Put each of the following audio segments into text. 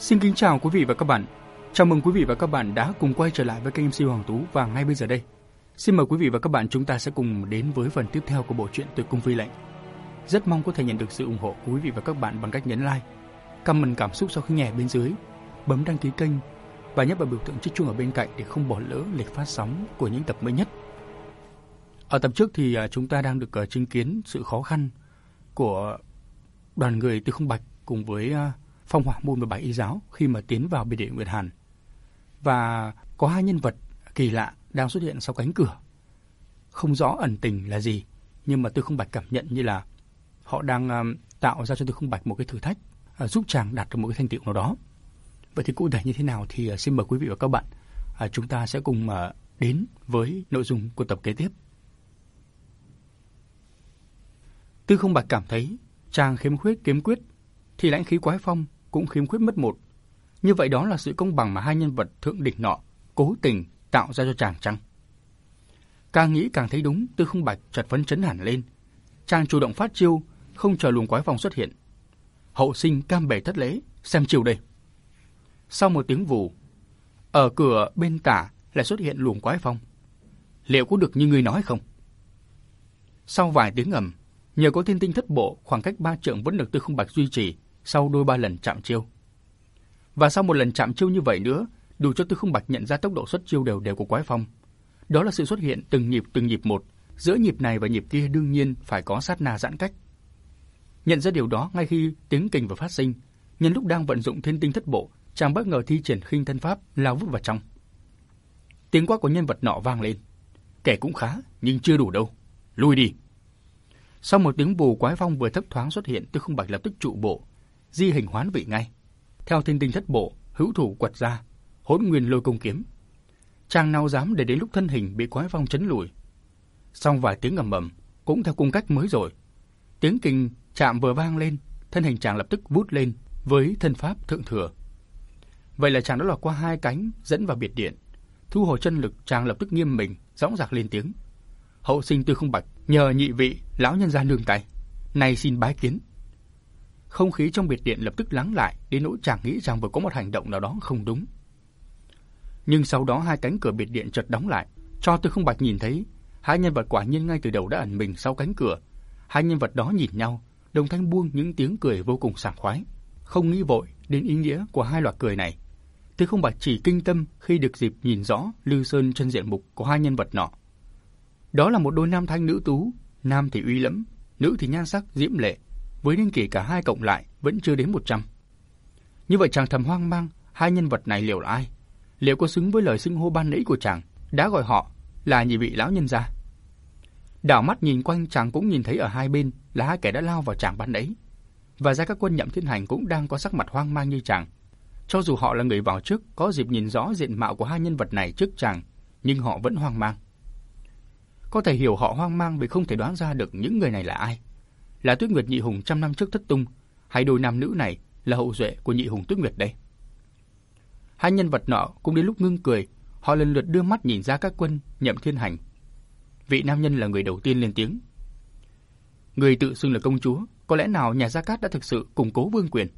Xin kính chào quý vị và các bạn. Chào mừng quý vị và các bạn đã cùng quay trở lại với kênh MC Hoàng Tú và ngay bây giờ đây, xin mời quý vị và các bạn chúng ta sẽ cùng đến với phần tiếp theo của bộ truyện Tuyệt Cung Phi Lệnh. Rất mong có thể nhận được sự ủng hộ của quý vị và các bạn bằng cách nhấn like, comment cảm xúc sau khi nghe bên dưới, bấm đăng ký kênh và nhấp vào biểu tượng chiếc chuông ở bên cạnh để không bỏ lỡ lịch phát sóng của những tập mới nhất. Ở tập trước thì chúng ta đang được chứng kiến sự khó khăn của đoàn người Tư Không Bạch cùng với Phong Hỏa Môn và Bạch Y Giáo khi mà tiến vào biệt điện Nguyệt Hàn. Và có hai nhân vật kỳ lạ đang xuất hiện sau cánh cửa. Không rõ ẩn tình là gì, nhưng mà Tư Không Bạch cảm nhận như là họ đang tạo ra cho Tư Không Bạch một cái thử thách, giúp chàng đạt được một cái thành tựu nào đó. Vậy thì cụ thể như thế nào thì xin mời quý vị và các bạn chúng ta sẽ cùng đến với nội dung của tập kế tiếp. Tư Không Bạch cảm thấy chàng khiếm khuyết kiếm quyết thì lãnh khí Quái Phong cũng khiếm khuyết mất một. Như vậy đó là sự công bằng mà hai nhân vật thượng đỉnh nọ cố tình tạo ra cho chàng chăng? Càng nghĩ càng thấy đúng, Tư Không Bạch chợt phấn chấn hẳn lên. Chàng chủ động phát chiêu, không chờ luồng Quái Phong xuất hiện. Hậu sinh cam bể thất lễ, xem chiêu đây. Sau một tiếng vù, ở cửa bên tả lại xuất hiện luồng Quái Phong. Liệu có được như ngươi nói không? Sau vài tiếng ầm, nhờ có thiên tinh thất bộ, khoảng cách 3 trượng vẫn được Tư Không Bạch duy trì sau đôi 3 lần chạm chiêu. Và sau một lần chạm chiêu như vậy nữa, đủ cho Tư Không Bạch nhận ra tốc độ xuất chiêu đều đều của Quái Phong. Đó là sự xuất hiện từng nhịp một, giữa nhịp này và nhịp kia đương nhiên phải có sát na giãn cách. Nhận ra điều đó ngay khi tiếng kình vừa phát sinh, nhân lúc đang vận dụng thiên tinh thất bộ, chàng bất ngờ thi triển khinh thân pháp lao vút vào trong. Tiếng quát của nhân vật nọ vang lên. Kẻ cũng khá, nhưng chưa đủ đâu. Lui đi. Sau một tiếng vù, Quái Phong vừa thấp thoáng xuất hiện, Tư Không Bạch lập tức trụ bộ, di hình hoán vị ngay. Theo thiên tinh thất bộ, hữu thủ quật ra, Hỗn Nguyên Lôi Công kiếm. Chàng nào dám để đến lúc thân hình bị Quái Phong chấn lùi. Xong vài tiếng ầm ầm, cũng theo cung cách mới rồi. Tiếng kình chạm vừa vang lên, thân hình chàng lập tức vút lên với thân pháp thượng thừa. Vậy là chàng đã lọt qua hai cánh dẫn vào biệt điện. Thu hồi chân lực, chàng lập tức nghiêm mình, dõng dạc lên tiếng. Hậu sinh Tư Không Bạch, nhờ nhị vị lão nhân gia nương tay, nay xin bái kiến. Không khí trong biệt điện lập tức lắng lại, đến nỗi chàng nghĩ rằng vừa có một hành động nào đó không đúng. Nhưng sau đó hai cánh cửa biệt điện chợt đóng lại, cho Tư Không Bạch nhìn thấy hai nhân vật quả nhiên ngay từ đầu đã ẩn mình sau cánh cửa. Hai nhân vật đó nhìn nhau, đồng thanh buông những tiếng cười vô cùng sảng khoái. Không nghĩ vội đến ý nghĩa của hai loạt cười này, Tư Không Bạch chỉ kinh tâm khi được dịp nhìn rõ Lư Sơn chân diện mục của hai nhân vật nọ. Đó là một đôi nam thanh nữ tú, nam thì uy lẫm, nữ thì nhan sắc diễm lệ, với niên kỷ cả hai cộng lại vẫn chưa đến 100. Như vậy chàng thầm hoang mang, hai nhân vật này liệu là ai? Liệu có xứng với lời xưng hô ban nãy của chàng, đã gọi họ là nhị vị lão nhân gia? Đảo mắt nhìn quanh, chàng cũng nhìn thấy ở hai bên là hai kẻ đã lao vào chàng ban nãy, và Gia Các Quân Nhậm Thiên Hành cũng đang có sắc mặt hoang mang như chàng. Cho dù họ là người vào trước, có dịp nhìn rõ diện mạo của hai nhân vật này trước chàng, nhưng họ vẫn hoang mang. Có thể hiểu họ hoang mang vì không thể đoán ra được những người này là ai. Là Tuyết Nguyệt Nhị Hùng trăm năm trước thất tung, hay đôi nam nữ này là hậu duệ của Nhị Hùng Tuyết Nguyệt đây? Hai nhân vật nọ cũng đến lúc ngưng cười, họ lần lượt đưa mắt nhìn Gia Các Quân Nhậm Thiên Hành. Vị nam nhân là người đầu tiên lên tiếng. Người tự xưng là công chúa, có lẽ nào nhà Gia Cát đã thực sự củng cố vương quyền?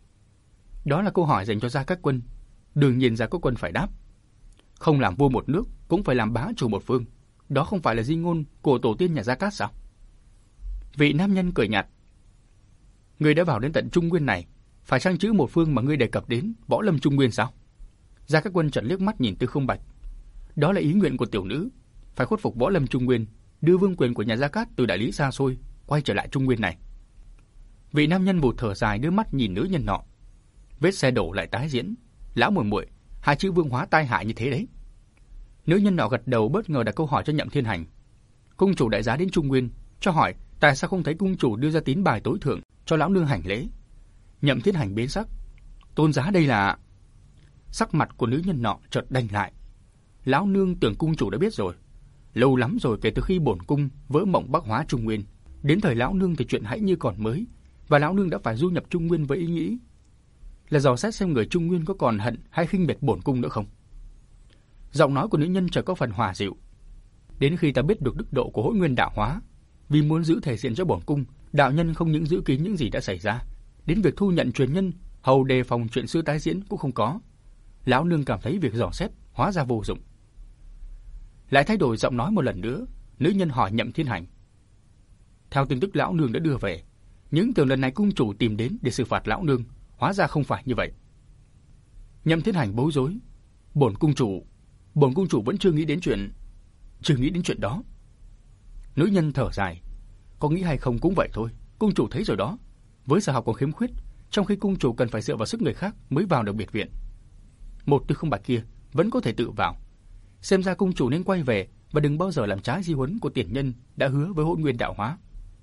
Đó là câu hỏi dành cho Gia Các Quân. Đương nhiên Gia Các Quân phải đáp. Không làm vua một nước cũng phải làm bá chủ một phương. Đó không phải là di ngôn của tổ tiên nhà Gia Cát sao? Vị nam nhân cười nhạt. Ngươi đã vào đến tận Trung Nguyên này, phải chăng chữ một phương mà ngươi đề cập đến võ lâm Trung Nguyên sao? Gia Các Quân chợt liếc mắt nhìn Tư Không Bạch. Đó là ý nguyện của tiểu nữ, phải khuất phục võ lâm Trung Nguyên, đưa vương quyền của nhà Gia Cát từ đại lý xa xôi quay trở lại Trung Nguyên này. Vị nam nhân một thở dài đưa mắt nhìn nữ nhân nọ. Vết xe đổ lại tái diễn. Lão muội muội, hai chữ vương hóa tai hại như thế đấy. Nữ nhân nọ gật đầu, bất ngờ đặt câu hỏi cho Nhậm Thiên Hành. Cung chủ đại giá đến Trung Nguyên, cho hỏi tại sao không thấy cung chủ đưa ra tín bài tối thượng cho lão nương hành lễ? Nhậm Thiên Hành biến sắc. Tôn giá đây là... Sắc mặt của nữ nhân nọ chợt đanh lại. Lão nương tưởng cung chủ đã biết rồi. Lâu lắm rồi kể từ khi bổn cung vỡ mộng bắc hóa Trung Nguyên, đến thời lão nương thì chuyện hãy như còn mới, và lão nương đã phải du nhập Trung Nguyên với ý nghĩ là dò xét xem người Trung Nguyên có còn hận hay khinh biệt bổn cung nữa không. Giọng nói của nữ nhân chợt có phần hòa dịu. Đến khi ta biết được đức độ của Hỗn Nguyên đạo hóa, vì muốn giữ thể diện cho bổn cung, đạo nhân không những giữ kín những gì đã xảy ra, đến việc thu nhận truyền nhân hầu đề phòng chuyện xưa tái diễn cũng không có. Lão nương cảm thấy việc dò xét hóa ra vô dụng. Lại thay đổi giọng nói một lần nữa, nữ nhân hỏi Nhậm Thiên Hành. Theo tin tức lão nương đã đưa về, những tưởng lần này cung chủ tìm đến để xử phạt lão nương, hóa ra không phải như vậy. Nhậm Thiên Hành bối rối. Bổn cung chủ vẫn chưa nghĩ đến chuyện đó. Nữ nhân thở dài. Có nghĩ hay không cũng vậy thôi, cung chủ thấy rồi đó. Với sở học còn khiếm khuyết, trong khi cung chủ cần phải dựa vào sức người khác mới vào được biệt viện. Một Tư Không Bạch kia vẫn có thể tự vào. Xem ra cung chủ nên quay về và đừng bao giờ làm trái di huấn của tiền nhân đã hứa với Hỗn Nguyên Đạo Hóa.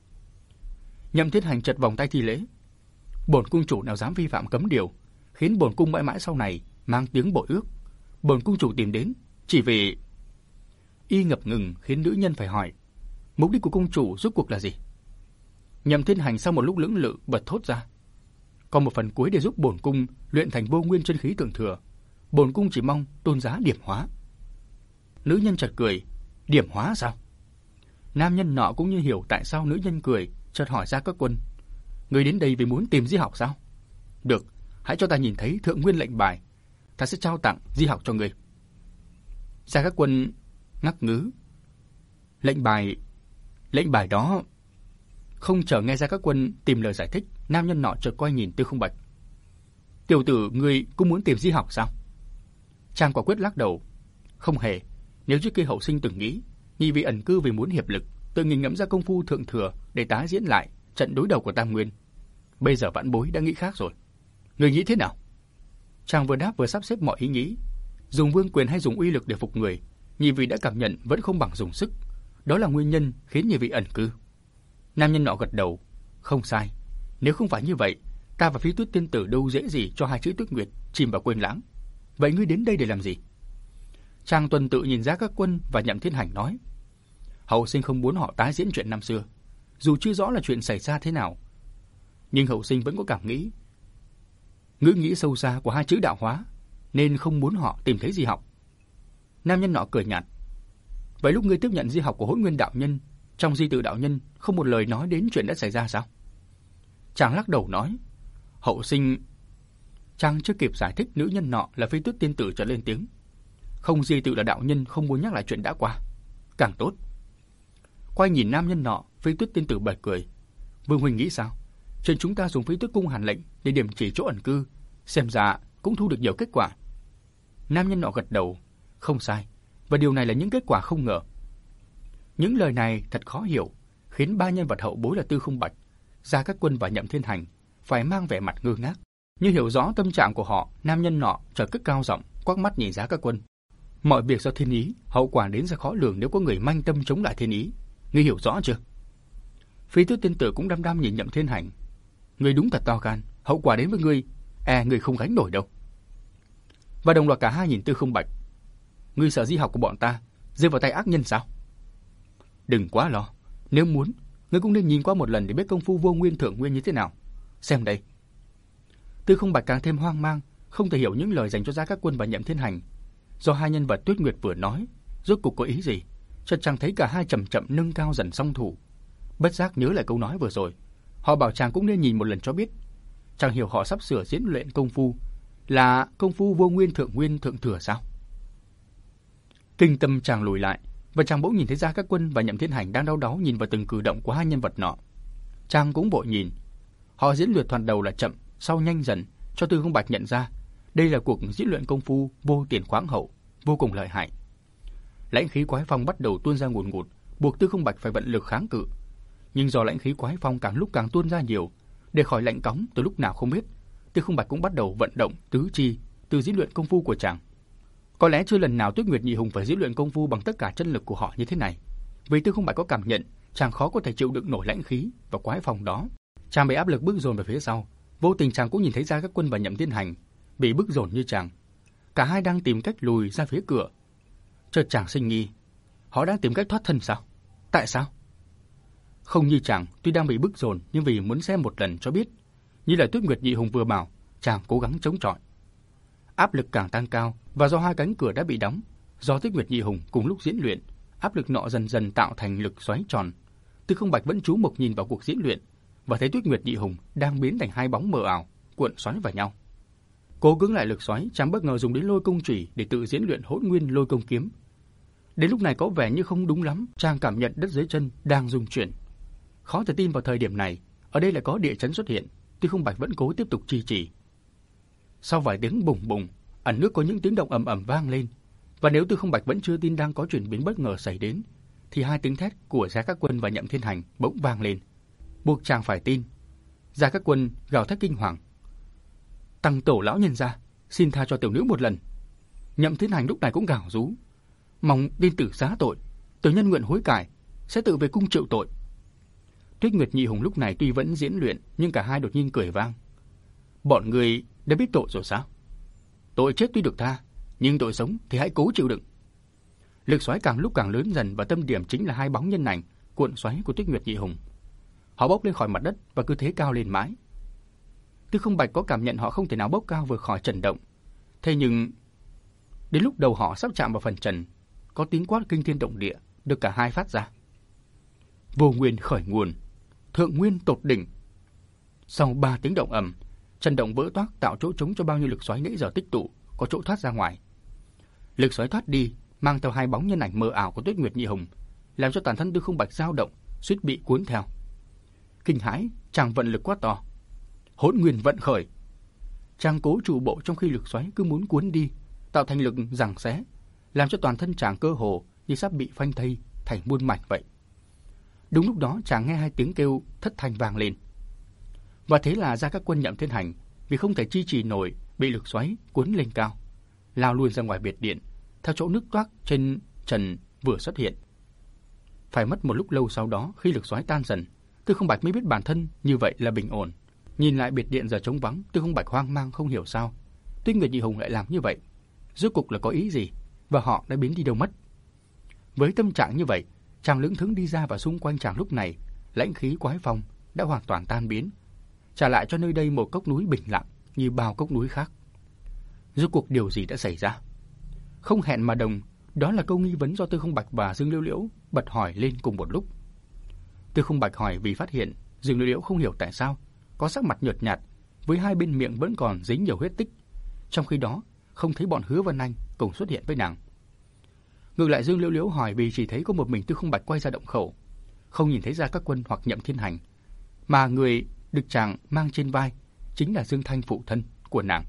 Nhậm Thiên Hành chật vòng tay thi lễ. Bổn cung chủ nào dám vi phạm cấm điều, khiến bổn cung mãi mãi sau này mang tiếng bội ước. Bổn cung chủ tìm đến chỉ vì... Y ngập ngừng khiến nữ nhân phải hỏi, mục đích của cung chủ rốt cuộc là gì? Nhậm Thiên Hành sau một lúc lưỡng lự bật thốt ra, còn một phần cuối để giúp bổn cung luyện thành vô nguyên chân khí thượng thừa. Bổn cung chỉ mong tôn giá điểm hóa. Nữ nhân chợt cười. Điểm hóa sao? Nam nhân nọ cũng như hiểu tại sao nữ nhân cười, chợt hỏi Gia Các Quân, người đến đây vì muốn tìm di học sao? Được, hãy cho ta nhìn thấy thượng nguyên lệnh bài, ta sẽ trao tặng di học cho người. Gia Các Quân ngắc ngứ. Lệnh bài đó... Không chờ nghe Gia Các Quân tìm lời giải thích, nam nhân nọ chợt quay nhìn Tư Không Bạch. Tiểu tử, ngươi cũng muốn tìm di học sao? Chàng quả quyết lắc đầu. Không hề. Nếu trước kia hậu sinh từng nghĩ, nhị vị ẩn cư vì muốn hiệp lực, tự nghiền ngẫm ra công phu thượng thừa để tái diễn lại trận đối đầu của Tam Nguyên. Bây giờ vãn bối đã nghĩ khác rồi. Người nghĩ thế nào? Chàng vừa đáp vừa sắp xếp mọi ý nghĩ. Dùng vương quyền hay dùng uy lực để phục người, nhị vị đã cảm nhận vẫn không bằng dùng sức. Đó là nguyên nhân khiến nhị vị ẩn cư. Nam nhân nọ gật đầu. Không sai. Nếu không phải như vậy, ta và Phi Tuyết tiên tử đâu dễ gì cho hai chữ Tuyết Nguyệt chìm vào quên lãng. Vậy ngươi đến đây để làm gì? Chàng tuần tự nhìn Gia Các Quân và Nhậm Thiên Hành nói, hậu sinh không muốn họ tái diễn chuyện năm xưa, dù chưa rõ là chuyện xảy ra thế nào, nhưng hậu sinh vẫn có cảm nghĩ, ngữ nghĩ sâu xa của hai chữ đạo hóa, nên không muốn họ tìm thấy di học. Nam nhân nọ cười nhạt. Vậy lúc ngươi tiếp nhận di học của Hỗn Nguyên đạo nhân, trong di tự đạo nhân không một lời nói đến chuyện đã xảy ra sao? Chàng lắc đầu nói, hậu sinh... Chàng chưa kịp giải thích, nữ nhân nọ là Phi Tuyết tiên tử trở lên tiếng. Không di tự là đạo nhân không muốn nhắc lại chuyện đã qua. Càng tốt. Quay nhìn nam nhân nọ, Phi Tuyết tiên tử bật cười. Vương huynh nghĩ sao? Chuyện chúng ta dùng Phi Tuyết cung hàn lệnh để điểm chỉ chỗ ẩn cư, xem ra cũng thu được nhiều kết quả. Nam nhân nọ gật đầu. Không sai. Và điều này là những kết quả không ngờ. Những lời này thật khó hiểu, khiến ba nhân vật hậu bối là Tư Không Bạch, Gia Các Quân và Nhậm Thiên Hành phải mang vẻ mặt ngơ ngác. Như hiểu rõ tâm trạng của họ, nam nhân nọ chợt cất cao giọng, quắc mắt nhìn Gia Các Quân. Mọi việc do thiên ý, hậu quả đến sẽ khó lường nếu có người manh tâm chống lại thiên ý. Ngươi hiểu rõ chưa? Phi Tuyết tiên tử cũng đăm đăm nhìn Nhậm Thiên Hành. Ngươi đúng thật to gan, hậu quả đến với ngươi, ngươi không gánh nổi đâu. Và đồng loạt cả hai nhìn Tư Không Bạch. Ngươi sợ di học của bọn ta rơi vào tay ác nhân sao? Đừng quá lo, nếu muốn, ngươi cũng nên nhìn qua một lần để biết công phu vô nguyên thượng nguyên như thế nào. Xem đây. Tư Không Bạch càng thêm hoang mang, không thể hiểu những lời dành cho Gia Các Quân và Nhậm Thiên Hành. Do hai nhân vật Tuyết Nguyệt vừa nói, rốt cuộc có ý gì? Chợt chàng thấy cả hai chậm chậm nâng cao dần song thủ. Bất giác nhớ lại câu nói vừa rồi, họ bảo chàng cũng nên nhìn một lần cho biết. Chàng hiểu họ sắp sửa diễn luyện công phu là công phu vô nguyên thượng thừa sao? Kinh tâm chàng lùi lại, và chàng bỗng nhìn thấy Gia Các Quân và Nhậm Thiên Hành đang đau đáu nhìn vào từng cử động của hai nhân vật nọ. Chàng cũng vội nhìn. Họ diễn luyện thoạt đầu là chậm, sau nhanh dần, cho Tư Không Bạch nhận ra đây là cuộc diễn luyện công phu vô tiền khoáng hậu, vô cùng lợi hại. Lãnh khí quái phong bắt đầu tuôn ra ngùn ngụt, buộc Tư Không Bạch phải vận lực kháng cự. Nhưng do lãnh khí quái phong càng lúc càng tuôn ra nhiều, để khỏi lạnh cóng từ lúc nào không biết, Tư Không Bạch cũng bắt đầu vận động tứ chi từ diễn luyện công phu của chàng. Có lẽ chưa lần nào Tuyết Nguyệt Nhị Hùng phải diễn luyện công phu bằng tất cả chân lực của họ như thế này. Vì Tư Không Bạch có cảm nhận chàng khó có thể chịu đựng nổi lãnh khí và quái phong đó. Chàng bị áp lực bước dồn về phía sau. Vô tình chàng cũng nhìn thấy Gia Các Quân và Nhậm Thiên Hành bị bức dồn như chàng. Cả hai đang tìm cách lùi ra phía cửa. Chợt chàng sinh nghi, họ đang tìm cách thoát thân sao? Tại sao? Không như chàng, tuy đang bị bức dồn nhưng vì muốn xem một lần cho biết. Như là Tuyết Nguyệt Nhị Hùng vừa bảo, chàng cố gắng chống chọi. Áp lực càng tăng cao, và do hai cánh cửa đã bị đóng, do Tuyết Nguyệt Nhị Hùng cùng lúc diễn luyện, áp lực nọ dần dần tạo thành lực xoáy tròn. Tư Không Bạch vẫn chú mục nhìn vào cuộc diễn luyện và thấy Tuyết Nguyệt Nhị Hùng đang biến thành hai bóng mờ ảo cuộn xoắn vào nhau. Cố cưỡng lại lực xoáy, chàng bất ngờ dùng đến lôi công chủy để tự diễn luyện hỗn nguyên lôi công kiếm. Đến lúc này có vẻ như không đúng lắm, chàng cảm nhận đất dưới chân đang rung chuyển. Khó thể tin vào thời điểm này, ở đây lại có địa chấn xuất hiện, Tư Không Bạch vẫn cố tiếp tục trì trì. Sau vài tiếng bùng bùng, ẩn nước có những tiếng động ầm ầm vang lên, và nếu Tư Không Bạch vẫn chưa tin đang có chuyển biến bất ngờ xảy đến, thì hai tiếng thét của Gia Các Quân và Nhậm Thiên Hành bỗng vang lên, buộc chàng phải tin. Gia Các Quân gào thét kinh hoàng: "Tăng tổ lão nhân gia, xin tha cho tiểu nữ một lần." Nhậm Thiên Hành lúc này cũng gào rú: "Mong tiên tử xá tội, tiểu nhân nguyện hối cải, sẽ tự về cung chịu tội." Tuyết Nguyệt Nhị Hùng lúc này tuy vẫn diễn luyện, nhưng cả hai đột nhiên cười vang: "Bọn người đã biết tội rồi sao? Tội chết tuy được tha, nhưng tội sống thì hãy cố chịu đựng." Lực xoáy càng lúc càng lớn dần và tâm điểm chính là hai bóng nhân ảnh cuộn xoáy của Tuyết Nguyệt Nhị Hùng. Họ bốc lên khỏi mặt đất và cứ thế cao lên mãi. Tư Không Bạch có cảm nhận họ không thể nào bốc cao vượt khỏi trần động. Thế nhưng đến lúc đầu họ sắp chạm vào phần trần, có tiếng quát kinh thiên động địa được cả hai phát ra: "Vô nguyên khởi nguồn, thượng nguyên tột đỉnh." Sau 3 tiếng động ầm, trần động vỡ toác tạo chỗ trống cho bao nhiêu lực xoáy nãy giờ tích tụ có chỗ thoát ra ngoài. Lực xoáy thoát đi, mang theo hai bóng nhân ảnh mờ ảo của Tuyết Nguyệt Nhị Hùng, làm cho toàn thân Tư Không Bạch dao động, suýt bị cuốn theo. Kinh hãi, chàng vận lực quát to: "Hỗn nguyên vận khởi!" Chàng cố trụ bộ trong khi lực xoáy cứ muốn cuốn đi, tạo thành lực giằng xé, làm cho toàn thân chàng cơ hồ như sắp bị phanh thây thành muôn mảnh vậy. Đúng lúc đó chàng nghe hai tiếng kêu thất thanh vang lên, và thế là Gia Các Quân Nhậm Thiên Hành vì không thể chi trì nổi bị lực xoáy cuốn lên cao, lao luôn ra ngoài biệt điện, theo chỗ nước toác trên trần vừa xuất hiện. Phải mất một lúc lâu sau đó, khi lực xoáy tan dần, Tư Không Bạch mới biết bản thân như vậy là bình ổn. Nhìn lại biệt điện giờ trống vắng, Tư Không Bạch hoang mang không hiểu sao Tuyết Nguyệt Nhị Hùng lại làm như vậy, rốt cuộc là có ý gì, và họ đã biến đi đâu mất. Với tâm trạng như vậy, chàng lững thững đi ra, và xung quanh chàng lúc này lãnh khí quái phong đã hoàn toàn tan biến, trả lại cho nơi đây một cốc núi bình lặng như bao cốc núi khác. Rốt cuộc điều gì đã xảy ra? Không hẹn mà đồng, đó là câu nghi vấn do Tư Không Bạch và Dương Liễu Liễu bật hỏi lên cùng một lúc. Tư Không Bạch hỏi vì phát hiện Dương Liễu Liễu không hiểu tại sao có sắc mặt nhợt nhạt, với hai bên miệng vẫn còn dính nhiều huyết tích, trong khi đó không thấy bọn Hứa Vân Anh cùng xuất hiện với nàng. Ngược lại Dương Liễu Liễu hỏi vì chỉ thấy có một mình Tư Không Bạch quay ra động khẩu, không nhìn thấy Gia Các Quân hoặc Nhậm Thiên Hành, mà người được chàng mang trên vai chính là Dương Thanh phụ thân của nàng.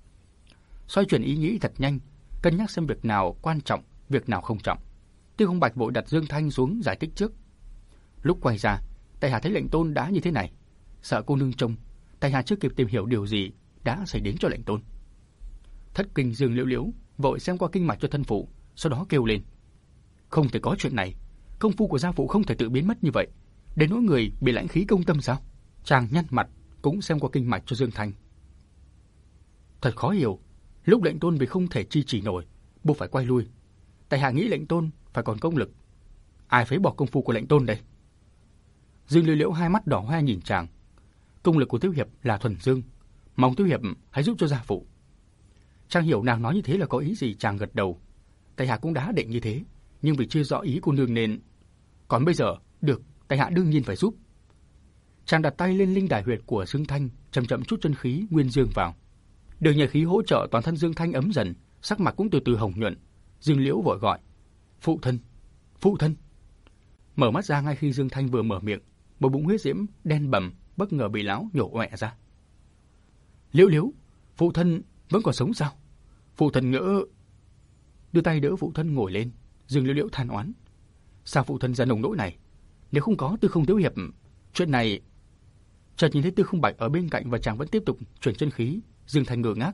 Xoay chuyển ý nghĩ thật nhanh, cân nhắc xem việc nào quan trọng, việc nào không trọng, Tư Không Bạch vội đặt Dương Thanh xuống giải thích trước. Lúc quay ra, tại hạ thấy lệnh tôn đã như thế này, sợ cô nương trông, tại hạ chưa kịp tìm hiểu điều gì đã xảy đến cho lệnh tôn. Thất kinh Dương Liễu Liễu vội xem qua kinh mạch cho thân phụ, sau đó kêu lên: "Không thể có chuyện này, công phu của gia phụ không thể tự biến mất như vậy, đến nỗi người bị lãnh khí công tâm sao?" Chàng nhăn mặt cũng xem qua kinh mạch cho Dương Thanh. Thật khó hiểu, lúc lệnh tôn vì không thể chi trì nổi, buộc phải quay lui. Tại hạ nghĩ lệnh tôn phải còn công lực, ai phế bỏ công phu của lệnh tôn đây? Dương Liễu Liễu hai mắt đỏ hoe nhìn chàng. Công lực của Thiếu hiệp là thuần dương, mong Thiếu hiệp hãy giúp cho gia phụ. Chàng hiểu nàng nói như thế là có ý gì, chàng gật đầu. Tại hạ cũng đã định như thế, nhưng vì chưa rõ ý cô nương nên... Còn bây giờ, được, tại hạ đương nhiên phải giúp. Chàng đặt tay lên linh đài huyệt của Dương Thanh, chậm chậm chút chân khí nguyên dương vào. Được nhờ khí hỗ trợ, toàn thân Dương Thanh ấm dần, sắc mặt cũng từ từ hồng nhuận. Dương Liễu vội gọi: "Phụ thân, phụ thân." Mở mắt ra ngay khi Dương Thanh vừa mở miệng, một bụng huyết diễm đen bầm bất ngờ bị lão nhổ oẹ ra. "Liễu Liễu, phụ thân vẫn còn sống sao?" Phụ thân ngỡ. Đưa tay đỡ phụ thân ngồi lên, Dương Liễu Liễu than oán: "Sao phụ thân ra nông nỗi này? Nếu không có Tư Không thiếu hiệp, chuyện này..." Chợt nhìn thấy Tư Không Bạch ở bên cạnh và chàng vẫn tiếp tục chuyển chân khí, Dương Thanh ngơ ngác.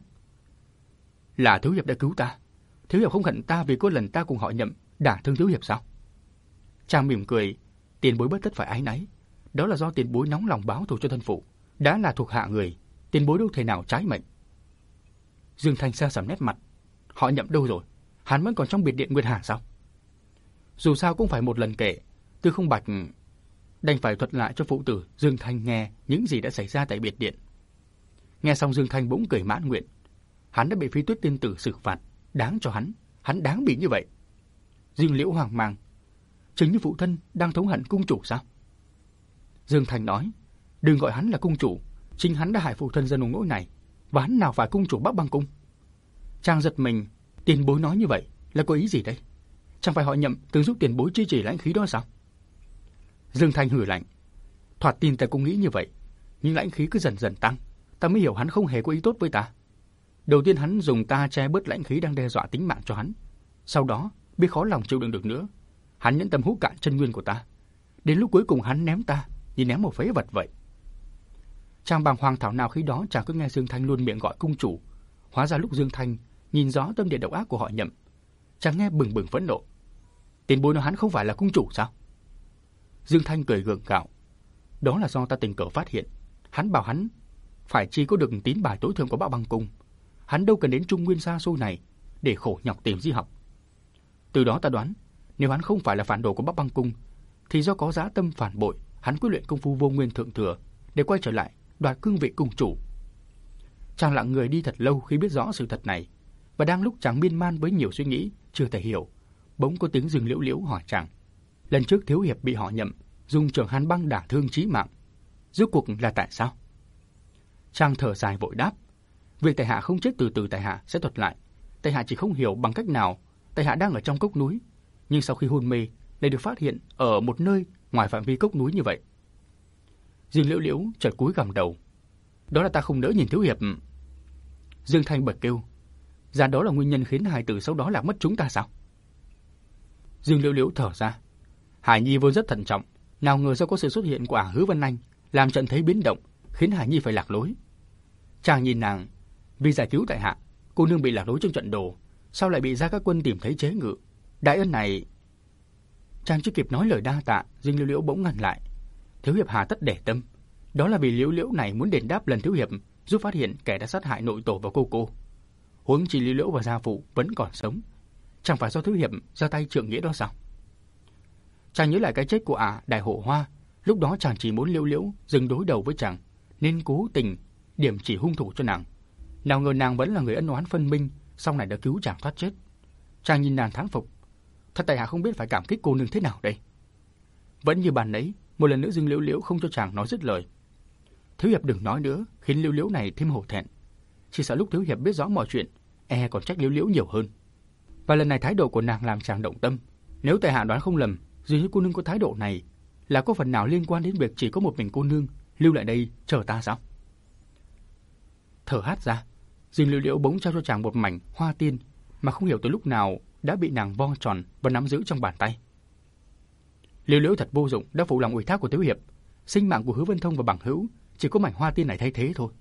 "Là thiếu hiệp đã cứu ta, thiếu hiệp không hận ta vì có lần ta cùng họ Nhậm đả thương thiếu hiệp sao?" Chàng mỉm cười: "Tiền bối bất tất phải áy náy, đó là do tiền bối nóng lòng báo thù cho thân phụ, đã là thuộc hạ người, tiền bối đâu thể nào trái mệnh." Dương Thanh xa sầm nét mặt: "Họ Nhậm đâu rồi? Hắn vẫn còn trong biệt điện Nguyệt Hà sao?" Dù sao cũng phải một lần kể, Tư Không Bạch đành phải thuật lại cho phụ tử Dương Thanh nghe những gì đã xảy ra tại biệt điện. Nghe xong Dương Thanh bỗng cười mãn nguyện. Hắn đã bị Phi Tuyết tiên tử xử phạt, đáng cho hắn đáng bị như vậy. Dương Liễu hoang mang: "Chính như phụ thân đang thống hận cung chủ sao?" Dương Thanh nói: "Đừng gọi hắn là cung chủ, Chính hắn đã hại phụ thân dân nông nỗi này, và hắn nào phải cung chủ Bắc Băng Cung. Chàng giật mình, tiền bối nói như vậy là có ý gì đây? Chẳng phải họ Nhậm từng giúp tiền bối chi chỉ lãnh khí đó sao? Dương Thanh hừ lạnh. Thoạt tin ta cũng nghĩ như vậy, nhưng lãnh khí cứ dần dần tăng, ta mới hiểu hắn không hề có ý tốt với ta. Đầu tiên hắn dùng ta che bớt lãnh khí đang đe dọa tính mạng cho hắn. Sau đó, biết khó lòng chịu đựng được nữa, hắn nhẫn tâm hút cạn chân nguyên của ta. Đến lúc cuối cùng hắn ném ta như ném một phế vật vậy. Chàng bàng hoàng thảo nào khi đó chàng cứ nghe Dương Thanh luôn miệng gọi cung chủ. Hóa ra lúc Dương Thanh nhìn rõ tâm địa độc ác của họ Nhậm, chàng nghe bừng bừng phẫn nộ. Tiền bối nói hắn không phải là cung chủ sao? Dương Thanh cười gượng gạo. Đó là do ta tình cờ phát hiện. Hắn bảo hắn phải chi có được tín bài tối thượng của Bắc Băng Cung. Hắn đâu cần đến Trung Nguyên xa xôi này để khổ nhọc tìm di học. Từ đó ta đoán, nếu hắn không phải là phản đồ của Bắc Băng Cung, thì do có dã tâm phản bội, hắn quyết luyện công phu vô nguyên thượng thừa để quay trở lại đoạt cương vị cung chủ. Chàng lặng người đi thật lâu khi biết rõ sự thật này, và đang lúc chàng miên man với nhiều suy nghĩ chưa thể hiểu, bỗng có tiếng Dương Liễu Liễu hỏi chàng. Lần trước thiếu hiệp bị họ Nhậm dùng trường hàn băng đả thương chí mạng, rốt cuộc là tại sao? Chàng thở dài vội đáp. Việc tại hạ không chết từ từ tại hạ sẽ thuật lại. Tại hạ chỉ không hiểu bằng cách nào tại hạ đang ở trong cốc núi, nhưng sau khi hôn mê lại được phát hiện ở một nơi ngoài phạm vi cốc núi như vậy. Dương Liễu Liễu chợt cúi gằm đầu. Đó là ta không nỡ nhìn thiếu hiệp. Dương Thanh bật kêu. Ra đó là nguyên nhân khiến hài tử sau đó lạc mất chúng ta sao? Dương Liễu Liễu thở ra. Hải Nhi vốn rất thận trọng, nào ngờ do có sự xuất hiện của Hứa Vân Anh làm trận thế biến động, khiến Hải Nhi phải lạc lối. Chàng nhìn nàng, vì giải cứu tại hạ, cô nương bị lạc lối trong trận đồ, sao lại bị Gia Các Quân tìm thấy chế ngự? Đại ân này. Chàng chưa kịp nói lời đa tạ, Dương Liễu Liễu bỗng ngăn lại. Thiếu hiệp hà tất để tâm, đó là vì Liễu Liễu này muốn đền đáp lần thiếu hiệp giúp phát hiện kẻ đã sát hại nội tổ và cô. Huống chi Liễu Liễu và gia phụ vẫn còn sống, chẳng phải do thiếu hiệp ra tay trượng nghĩa đó sao? Chàng nhớ lại cái chết của Đại Hộ Hoa, lúc đó chàng chỉ muốn Liễu Liễu dừng đối đầu với chàng, nên cố tình điểm chỉ hung thủ cho nàng. Nào ngờ nàng vẫn là người ân oán phân minh, sau này đã cứu chàng thoát chết. Chàng nhìn nàng thán phục. Thật tại hạ không biết phải cảm kích cô nương thế nào đây. Vẫn như bàn nãy, một lần nữa Dương Liễu Liễu không cho chàng nói dứt lời. Thiếu hiệp đừng nói nữa, khiến Liễu Liễu này thêm hổ thẹn. Chỉ sợ lúc thiếu hiệp biết rõ mọi chuyện, còn trách Liễu Liễu nhiều hơn. Và lần này thái độ của nàng làm chàng động tâm. Nếu tại hạ đoán không lầm, dường như cô nương có thái độ này là có phần nào liên quan đến việc chỉ có một mình cô nương lưu lại đây chờ ta sao? Thở hắt ra, Dương Liễu Liễu bỗng trao cho chàng một mảnh hoa tiên mà không hiểu từ lúc nào đã bị nàng vo tròn và nắm giữ trong bàn tay. Liễu Liễu thật vô dụng, đã phụ lòng ủy thác của thiếu hiệp. Sinh mạng của Hứa Vân Thông và bằng hữu chỉ có mảnh hoa tiên này thay thế thôi.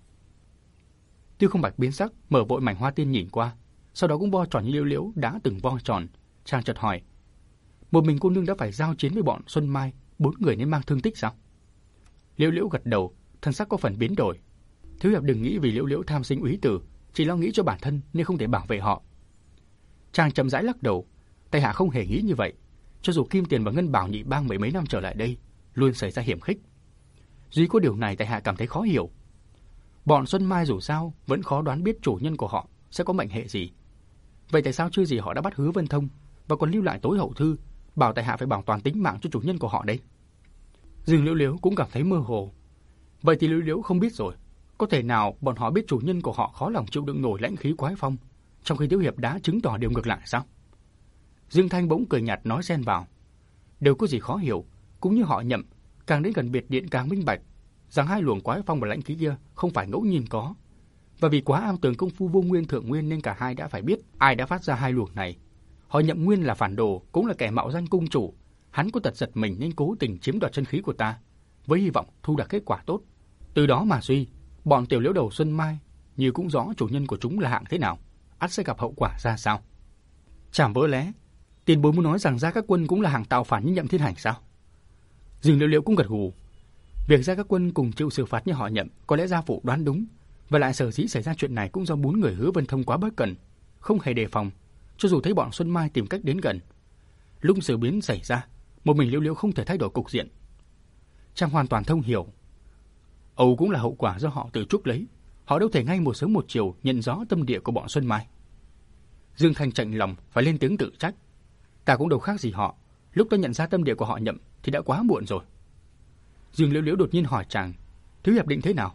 Tiêu Không Bạch biến sắc, mở vội mảnh hoa tiên nhìn qua, sau đó cũng vo tròn như Liễu Liễu đã từng vo tròn. Chàng chợt hỏi: một mình cô nương đã phải giao chiến với bọn Xuân Mai, 4 người nên mang thương tích sao? Liễu Liễu gật đầu, thân sắc có phần biến đổi. Thiếu hiệp đừng nghĩ vì Liễu Liễu tham sinh úy tử, chỉ lo nghĩ cho bản thân nên không thể bảo vệ họ. Chàng chậm rãi lắc đầu. Tại hạ không hề nghĩ như vậy. Cho dù Kim Tiền và Ngân Bảo Nhị Bang mấy năm trở lại đây luôn xảy ra hiểm khích, duy có điều này tại hạ cảm thấy khó hiểu. Bọn Xuân Mai dù sao vẫn khó đoán biết chủ nhân của họ sẽ có mệnh hệ gì. Vậy tại sao chưa gì họ đã bắt Hứa Vân Thông và còn lưu lại tối hậu thư bảo tại hạ phải bảo toàn tính mạng cho chủ nhân của họ đấy? Dương Liễu Liễu cũng cảm thấy mơ hồ. Vậy thì Liễu Liễu không biết rồi, có thể nào bọn họ biết chủ nhân của họ khó lòng chịu đựng nổi lãnh khí quái phong, trong khi thiếu hiệp đã chứng tỏ điều ngược lại sao? Dương Thanh bỗng cười nhạt nói xen vào: đều có gì khó hiểu, cũng như họ Nhậm, càng đến gần biệt điện càng minh bạch rằng hai luồng quái phong và lãnh khí kia không phải ngẫu nhiên có, và vì quá am tường công phu vô nguyên thượng nguyên nên cả hai đã phải biết ai đã phát ra hai luồng này. Họ Nhậm nguyên là phản đồ, cũng là kẻ mạo danh cung chủ, hắn có tật giật mình nên cố tình chiếm đoạt chân khí của ta, với hy vọng thu được kết quả tốt. Từ đó mà suy, bọn tiểu Liễu đầu Xuân Mai như cũng rõ chủ nhân của chúng là hạng thế nào, ắt sẽ gặp hậu quả ra sao. Chảm vỡ lẽ, tiền bối muốn nói rằng Gia Các Quân cũng là hàng tạo phản như Nhậm Thiên Hành sao? Dương Liễu Liễu cũng gật gù. Việc Gia Các Quân cùng chịu xử phạt như họ Nhậm, có lẽ gia phụ đoán đúng, và lại sở dĩ xảy ra chuyện này cũng do 4 người Hứa Vân Thông quá bất cẩn, không hề đề phòng, cho dù thấy bọn Xuân Mai tìm cách đến gần. Lúc sự biến xảy ra, một mình Liễu Liễu không thể thay đổi cục diện. Chàng hoàn toàn thông hiểu. Âu cũng là hậu quả do họ tự chuốc lấy, họ đâu thể ngay một sớm một chiều nhận rõ tâm địa của bọn Xuân Mai. Dương Thanh chạnh lòng phải lên tiếng tự trách. Ta cũng đâu khác gì họ, lúc ta nhận ra tâm địa của họ Nhậm thì đã quá muộn rồi. Dương Liễu Liễu đột nhiên hỏi chàng: thiếu hiệp định thế nào?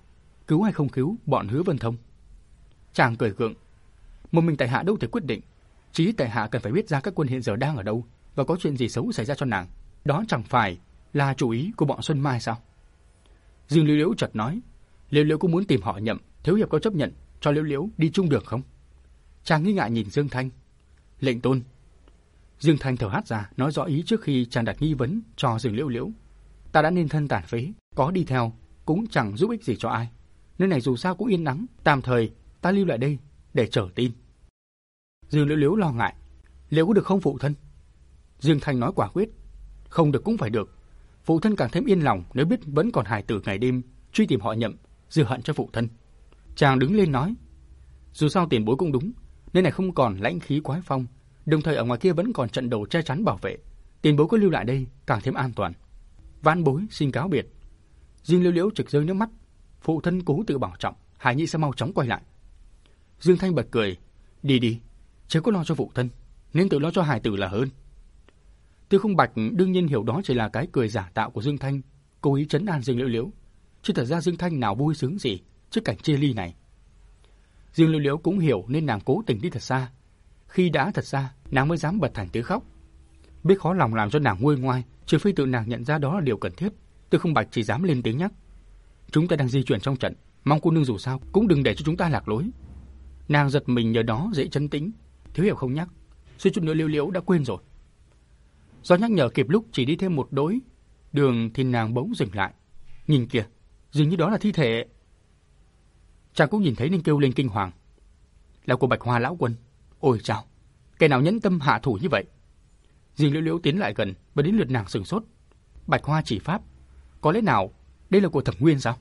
cứu hay không cứu bọn Hứa Vân Thông? Chàng cười gượng, một mình tại hạ đâu thể quyết định, chỉ tại hạ cần phải biết ra các quân hiện giờ đang ở đâu và có chuyện gì xấu xảy ra cho nàng. Đó chẳng phải là chủ ý của bọn Xuân Mai sao? Dương Liễu Liễu chợt nói, Liễu Liễu cũng muốn tìm họ Nhậm, thiếu hiệp có chấp nhận cho Liễu Liễu đi chung đường không? Chàng nghi ngại nhìn Dương Thanh. Lệnh tôn. Dương Thanh thở hắt ra, nói rõ ý trước khi chàng đặt nghi vấn cho Dương Liễu Liễu. Ta đã nên thân tàn phế, có đi theo cũng chẳng giúp ích gì cho ai. Nơi này dù sao cũng yên nắng, tạm thời ta lưu lại đây để chờ tin. Dương Liễu Liễu lo ngại, liệu có được không phụ thân? Dương Thanh nói quả quyết, không được cũng phải được. Phụ thân càng thêm yên lòng nếu biết vẫn còn hài tử ngày đêm truy tìm họ Nhậm, dư hận cho phụ thân. Chàng đứng lên nói, dù sao tiền bối cũng đúng, nơi này không còn lãnh khí quái phong, đồng thời ở ngoài kia vẫn còn trận đồ che chắn bảo vệ. Tiền bối có lưu lại đây càng thêm an toàn. Vãn bối xin cáo biệt. Dương Liễu Liễu trực rơi nước mắt, phụ thân cố tự bảo trọng, Hải Nhi sẽ mau chóng quay lại. Dương Thanh bật cười, đi đi, chớ có lo cho phụ thân, nên tự lo cho hài tử là hơn. Tư Không Bạch đương nhiên hiểu đó chỉ là cái cười giả tạo của Dương Thanh, cố ý trấn an Dương Liễu Liễu, chứ thật ra Dương Thanh nào vui sướng gì trước cảnh chia ly này. Dương Liễu Liễu cũng hiểu nên nàng cố tình đi thật xa. Khi đã thật xa, nàng mới dám bật thành tiếng khóc. Biết khó lòng làm cho nàng nguôi ngoai, trừ phi tự nàng nhận ra đó là điều cần thiết, Tư Không Bạch chỉ dám lên tiếng nhắc. Chúng ta đang di chuyển trong trận, mong cô nương dù sao cũng đừng để cho chúng ta lạc lối. Nàng giật mình nhờ đó dễ trấn tĩnh, thiếu hiệp không nhắc, suy chút nữa Liễu Liễu đã quên rồi. Do nhắc nhở kịp lúc chỉ đi thêm một đối đường thì nàng bỗng dừng lại. Nhìn kìa, dường như đó là thi thể. Chàng cũng nhìn thấy nên kêu lên kinh hoàng. Là của Bạch Hoa lão quân. Ôi chao, kẻ nào nhẫn tâm hạ thủ như vậy? Dương Liễu Liễu tiến lại gần và đến lượt nàng sửng sốt. Bạch Hoa chỉ pháp, có lẽ nào đây là của Thẩm Nguyên sao?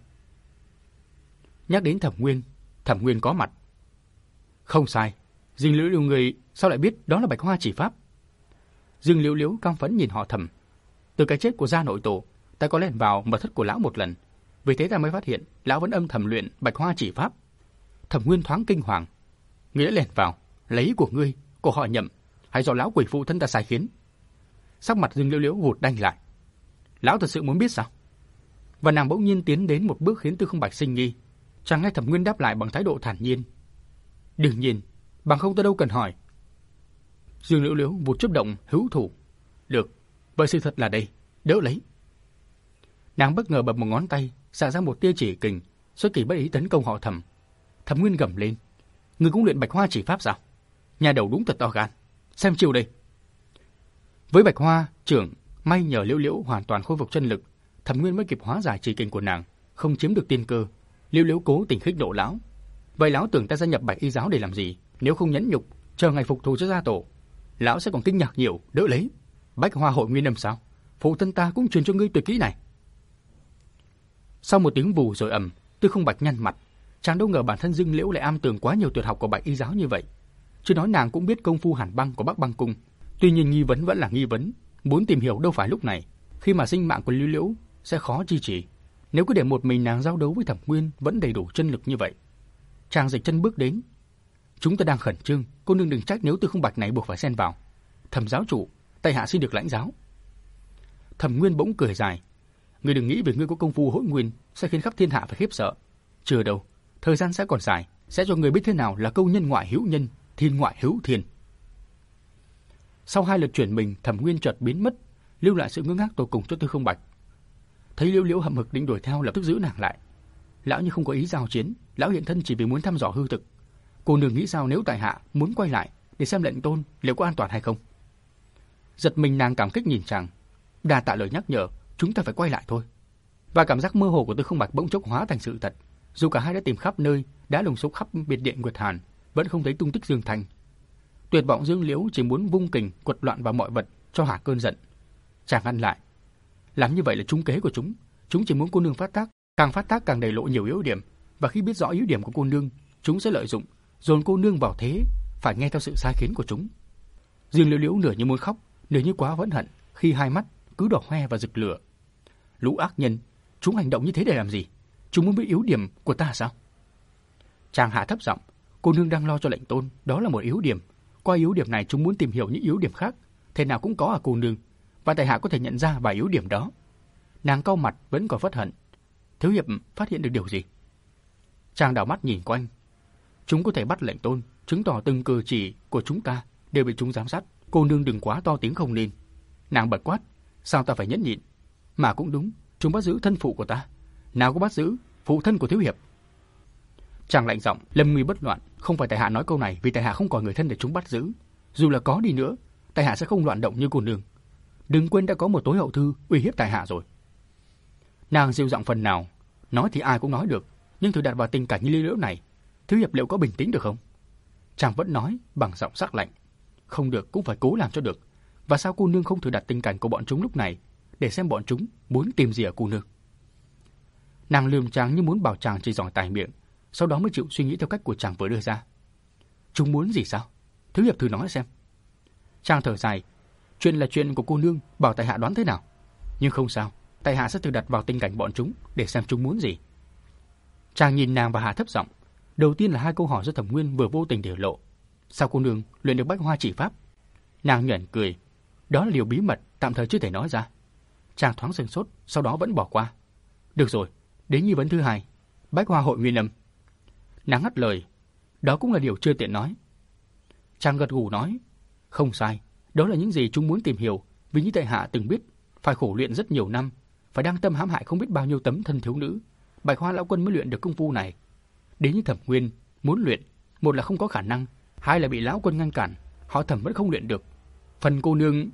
Nhắc đến Thẩm Nguyên có mặt. Không sai, Dương Liễu Liễu người sao lại biết đó là Bạch Hoa chỉ pháp? Dương Liễu Liễu căm phẫn nhìn họ Thẩm. Từ cái chết của gia nội tổ, ta có lẻn vào mật thất của lão một lần, vì thế ta mới phát hiện lão vẫn âm thầm luyện Bạch Hoa chỉ pháp. Thẩm Nguyên thoáng kinh hoàng, ngươi đã lẻn vào lấy của ngươi, của họ Nhậm, hay do lão quỷ phụ thân ta sai khiến? Sắc mặt Dương Liễu Liễu vụt đanh lại. Lão thật sự muốn biết sao? Và nàng bỗng nhiên tiến đến một bước khiến Tư Không Bạch sinh nghi. Chàng nghe Thẩm Nguyên đáp lại bằng thái độ thản nhiên. Đương nhiên, bằng không ta đâu cần hỏi. Dương Liễu Liễu vụt chớp động hữu thủ. Được, vậy sự thật là đây, đỡ lấy. Nàng bất ngờ bập một ngón tay, xả ra một tia chỉ kình, xuất kỳ bất ý tấn công họ Thẩm. Thẩm Nguyên gầm lên, ngươi cũng luyện Bạch Hoa chỉ pháp sao? Nhà đầu đúng thật to gan, xem chiêu đây. Với Bạch Hoa trưởng, may nhờ Liễu Liễu hoàn toàn khôi phục chân lực, Thẩm Nguyên mới kịp hóa giải chỉ kình của nàng, không chiếm được tiên cơ. Liễu Liễu cố tình khích nộ lão. Vậy lão tưởng ta gia nhập Bạch Y giáo để làm gì? Nếu không nhẫn nhục, chờ ngày phục thù cho gia tổ, lão sẽ còn kinh ngạc nhiều, đỡ lấy. Bách Hoa hội nguyên âm sao? Phụ thân ta cũng truyền cho ngươi tuyệt kỹ này. Sau một tiếng vù rồi ầm, Tư Không Bạch nhăn mặt, chàng đâu ngờ bản thân Dương Liễu lại am tường quá nhiều tuyệt học của Bạch Y giáo như vậy. Chứ nói nàng cũng biết công phu Hàn Băng của Bắc Băng cung. Tuy nhiên nghi vấn vẫn là nghi vấn, muốn tìm hiểu đâu phải lúc này, khi mà sinh mạng của Liễu Liễu sẽ khó chi trì. Nếu cứ để một mình nàng giao đấu với Thẩm Nguyên vẫn đầy đủ chân lực như vậy. Chàng dịch chân bước đến. Chúng ta đang khẩn trương, cô nương đừng trách nếu Tư Không Bạch này buộc phải xen vào. Thẩm giáo chủ, tại hạ xin được lãnh giáo. Thẩm Nguyên bỗng cười dài. Ngươi đừng nghĩ vì ngươi có công phu Hỗn Nguyên sẽ khiến khắp thiên hạ phải khiếp sợ. Chưa đâu, thời gian sẽ còn dài, sẽ cho người biết thế nào là câu nhân ngoại hữu nhân, thiên ngoại hữu thiên. Sau hai lượt chuyển mình, Thẩm Nguyên chợt biến mất, lưu lại sự ngơ ngác tột cùng cho Tư Không Bạch. Thấy Liễu Liễu hậm hực định đuổi theo, lập tức giữ nàng lại. Lão như không có ý giao chiến, lão hiện thân chỉ vì muốn thăm dò hư thực. Cô nương nghĩ sao nếu tại hạ muốn quay lại để xem lệnh tôn liệu có an toàn hay không? Giật mình nàng cảm kích nhìn chàng. Đa tạ lời nhắc nhở, chúng ta phải quay lại thôi. Và cảm giác mơ hồ của Tư Không Bạch bỗng chốc hóa thành sự thật. Dù cả hai đã tìm khắp nơi, đã lùng sục khắp biệt điện Nguyệt Hàn, vẫn không thấy tung tích Dương Thanh. Tuyệt vọng Dương Liễu chỉ muốn vung kình quật loạn vào mọi vật cho hả cơn giận. Chàng ngăn lại. Làm như vậy là trúng kế của chúng. Chúng chỉ muốn cô nương phát tác càng đầy lộ nhiều yếu điểm, và khi biết rõ yếu điểm của cô nương, chúng sẽ lợi dụng, dồn cô nương vào thế phải nghe theo sự sai khiến của chúng. Dương Liễu Liễu nửa như muốn khóc, nửa như quá phẫn hận khi hai mắt cứ đỏ hoe và rực lửa. Lũ ác nhân, chúng hành động như thế để làm gì? Chúng muốn biết yếu điểm của ta sao? Chàng hạ thấp giọng, cô nương đang lo cho lệnh tôn, đó là một yếu điểm. Qua yếu điểm này chúng muốn tìm hiểu những yếu điểm khác, thế nào cũng có ở cô nương, và tại hạ có thể nhận ra vài yếu điểm đó. Nàng cau mặt vẫn còn phẫn hận. Thiếu hiệp phát hiện được điều gì? Chàng đảo mắt nhìn quanh. Chúng có thể bắt lệnh tôn, chứng tỏ từng cử chỉ của chúng ta đều bị chúng giám sát. Cô nương đừng quá to tiếng không nên. Nàng bật quát, sao ta phải nhẫn nhịn? Mà cũng đúng, chúng bắt giữ thân phụ của ta. Nào có bắt giữ phụ thân của thiếu hiệp. Chàng lạnh giọng, lâm nguy bất loạn. Không phải tại hạ nói câu này vì tại hạ không còn người thân để chúng bắt giữ. Dù là có đi nữa, tại hạ sẽ không loạn động như cô nương. Đừng quên đã có một tối hậu thư uy hiếp tại hạ rồi. Nàng dịu giọng phần nào, nói thì ai cũng nói được, nhưng thử đặt vào tình cảnh như Liễu này, thiếu hiệp liệu có bình tĩnh được không? Chàng vẫn nói bằng giọng sắc lạnh, không được cũng phải cố làm cho được. Và sao cô nương không thử đặt tình cảnh của bọn chúng lúc này, để xem bọn chúng muốn tìm gì ở cô nương? Nàng lườm chàng như muốn bảo chàng chỉ giỏi tài miệng, sau đó mới chịu suy nghĩ theo cách của chàng vừa đưa ra. Chúng muốn gì sao? Thiếu hiệp thử nói xem. Chàng thở dài, chuyện là chuyện của cô nương, bảo tại hạ đoán thế nào. Nhưng không sao, tại hạ sẽ thử đặt vào tình cảnh bọn chúng để xem chúng muốn gì. Chàng nhìn nàng và hạ thấp giọng. Đầu tiên là hai câu hỏi do Thẩm Nguyên vừa vô tình để lộ. Sao cô nương luyện được bách hoa chỉ pháp? Nàng nhoẻn cười. Đó là điều bí mật, tạm thời chưa thể nói ra. Chàng thoáng sửng sốt, sau đó vẫn bỏ qua. Được rồi, đến nghi vấn thứ hai. Bách hoa hội nguyên âm. Nàng ngắt lời. Đó cũng là điều chưa tiện nói. Chàng gật gù nói. Không sai, đó là những gì chúng muốn tìm hiểu. Vì như tại hạ từng biết, phải khổ luyện rất nhiều năm, phải đang tâm hãm hại không biết bao nhiêu tấm thân thiếu nữ, Bạch Hoa lão quân mới luyện được công phu này. Đến như Thẩm Nguyên muốn luyện, một là không có khả năng, hai là bị lão quân ngăn cản, họ Thẩm vẫn không luyện được. Phần cô nương,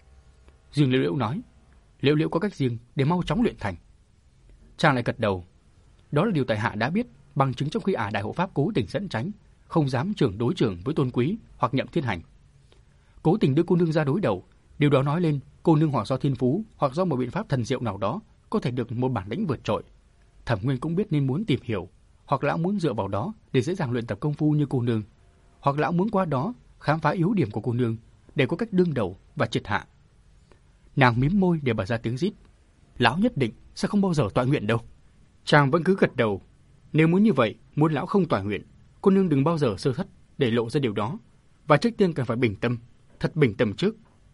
Dương Liễu Liễu nói, Liễu Liễu có cách riêng để mau chóng luyện thành. Chàng lại gật đầu. Đó là điều tại hạ đã biết, bằng chứng trong khi đại hộ pháp cố tình dẫn tránh, không dám đối trưởng với Tôn Quý hoặc Nhậm Thiên Hành. Cố tình đưa cô nương ra đối đầu, điều đó nói lên cô nương hoặc do thiên phú, hoặc do một biện pháp thần diệu nào đó có thể được một bản lĩnh vượt trội. Thẩm Nguyên cũng biết nên muốn tìm hiểu, hoặc lão muốn dựa vào đó để dễ dàng luyện tập công phu như cô nương, hoặc lão muốn qua đó khám phá yếu điểm của cô nương để có cách đương đầu và triệt hạ. Nàng mím môi để bật ra tiếng rít. Lão nhất định sẽ không bao giờ tọa nguyện đâu. Chàng vẫn cứ gật đầu. Nếu muốn như vậy, muốn lão không tọa nguyện, cô nương đừng bao giờ sơ thất để lộ ra điều đó, và trước tiên cần phải bình tâm, thật bình tâm trước.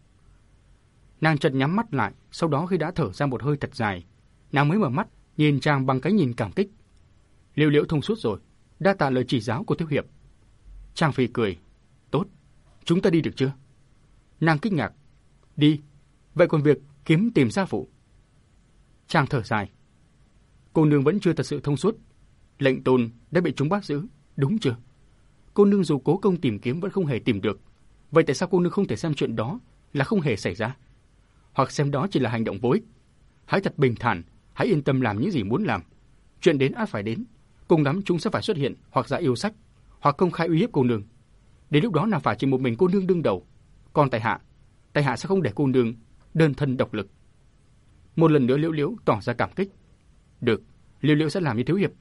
Nàng chợt nhắm mắt lại, sau đó khi đã thở ra một hơi thật dài, nàng mới mở mắt, nhìn chàng bằng cái nhìn cảm kích. Liễu Liễu thông suốt rồi, đa tạ lời chỉ giáo của thiếu hiệp. Chàng phì cười. Tốt, chúng ta đi được chưa? Nàng kinh ngạc. Đi, vậy còn việc kiếm tìm gia phụ? Chàng thở dài. Cô nương vẫn chưa thật sự thông suốt. Lệnh tôn đã bị chúng bắt giữ, đúng chưa? Cô nương dù cố công tìm kiếm vẫn không hề tìm được. Vậy tại sao cô nương không thể xem chuyện đó là không hề xảy ra? Hoặc xem đó chỉ là hành động vô ích? Hãy thật bình thản, hãy yên tâm làm những gì muốn làm. Chuyện đến ắt phải đến, cùng lắm chúng sẽ phải xuất hiện hoặc ra yêu sách, hoặc công khai uy hiếp cô nương. Đến lúc đó nào phải chỉ một mình cô nương đương đầu. Còn tại hạ sẽ không để cô nương đơn thân độc lực. Một lần nữa Liễu Liễu tỏ ra cảm kích. Được, Liễu Liễu sẽ làm như thiếu hiệp.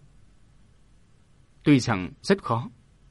Tuy rằng rất khó.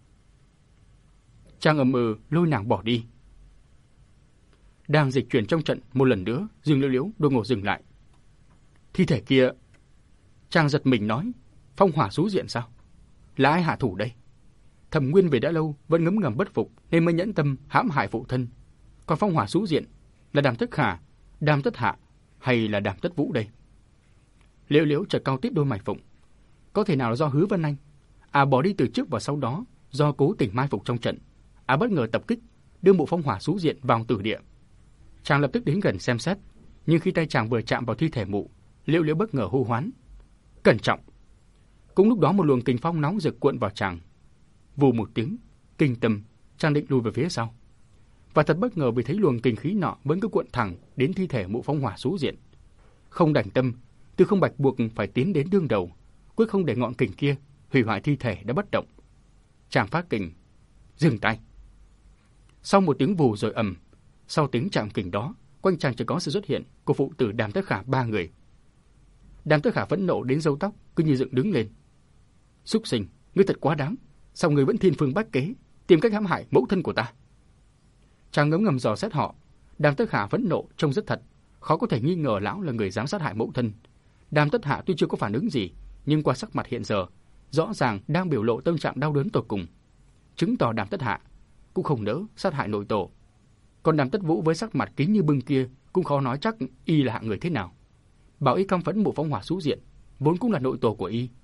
Chàng ầm lôi nàng bỏ đi. Đang dịch chuyển trong trận một lần nữa, Dương Liễu Liễu đột ngột dừng lại. Thi thể kia, chàng giật mình nói, phong hỏa sú diện sao? Là ai hạ thủ đây? Thẩm Nguyên về đã lâu vẫn ngấm ngầm bất phục nên mới nhẫn tâm hãm hại phụ thân. Còn phong hỏa sú diện là Đàm Tất Khả, Đàm Tất Hạ hay là Đàm Tất Vũ đây? Liễu Liễu chợt cau tít đôi mày phụng. Có thể nào là do Hứa Vân Anh? Bỏ đi từ trước và sau đó do cố tình mai phục trong trận. Bất ngờ tập kích, đưa bộ phong hỏa sú diện vào tử địa. Chàng lập tức đến gần xem xét, nhưng khi tay chàng vừa chạm vào thi thể mụ, Liễu Liễu bất ngờ hô hoán. Cẩn trọng! Cũng lúc đó một luồng kình phong nóng rực cuộn vào chàng. Vù một tiếng, kinh tâm, chàng định lùi về phía sau. Và thật bất ngờ vì thấy luồng kình khí nọ vẫn cứ cuộn thẳng đến thi thể mụ phong hỏa sú diện. Không đành tâm, Tư Không Bạch buộc phải tiến đến đương đầu, quyết không để ngọn kình kia hủy hoại thi thể đã bất động. Chàng phát kình, dừng tay. Sau một tiếng vù rồi ầm, sau tiếng chạm kình đó, quanh chàng chỉ có sự xuất hiện của phụ tử Đàm Tất Khả 3 người. Đàm Tất Khả phẫn nộ đến râu tóc cứ như dựng đứng lên. Súc sinh, ngươi thật quá đáng, sao ngươi vẫn thiên phương bách kế, tìm cách hãm hại mẫu thân của ta? Chàng ngấm ngầm dò xét họ. Đàm Tất Khả phẫn nộ trông rất thật, khó có thể nghi ngờ lão là người dám sát hại mẫu thân. Đàm Tất Hạ tuy chưa có phản ứng gì, nhưng qua sắc mặt hiện giờ, rõ ràng đang biểu lộ tâm trạng đau đớn tột cùng, chứng tỏ Đàm Tất Hạ cũng không nỡ sát hại nội tổ. Còn Đàm Tất Vũ với sắc mặt kín như bưng kia cũng khó nói chắc y là hạng người thế nào. Bảo y căm phẫn bộ phong hỏa sú diện, vốn cũng là nội tổ của y.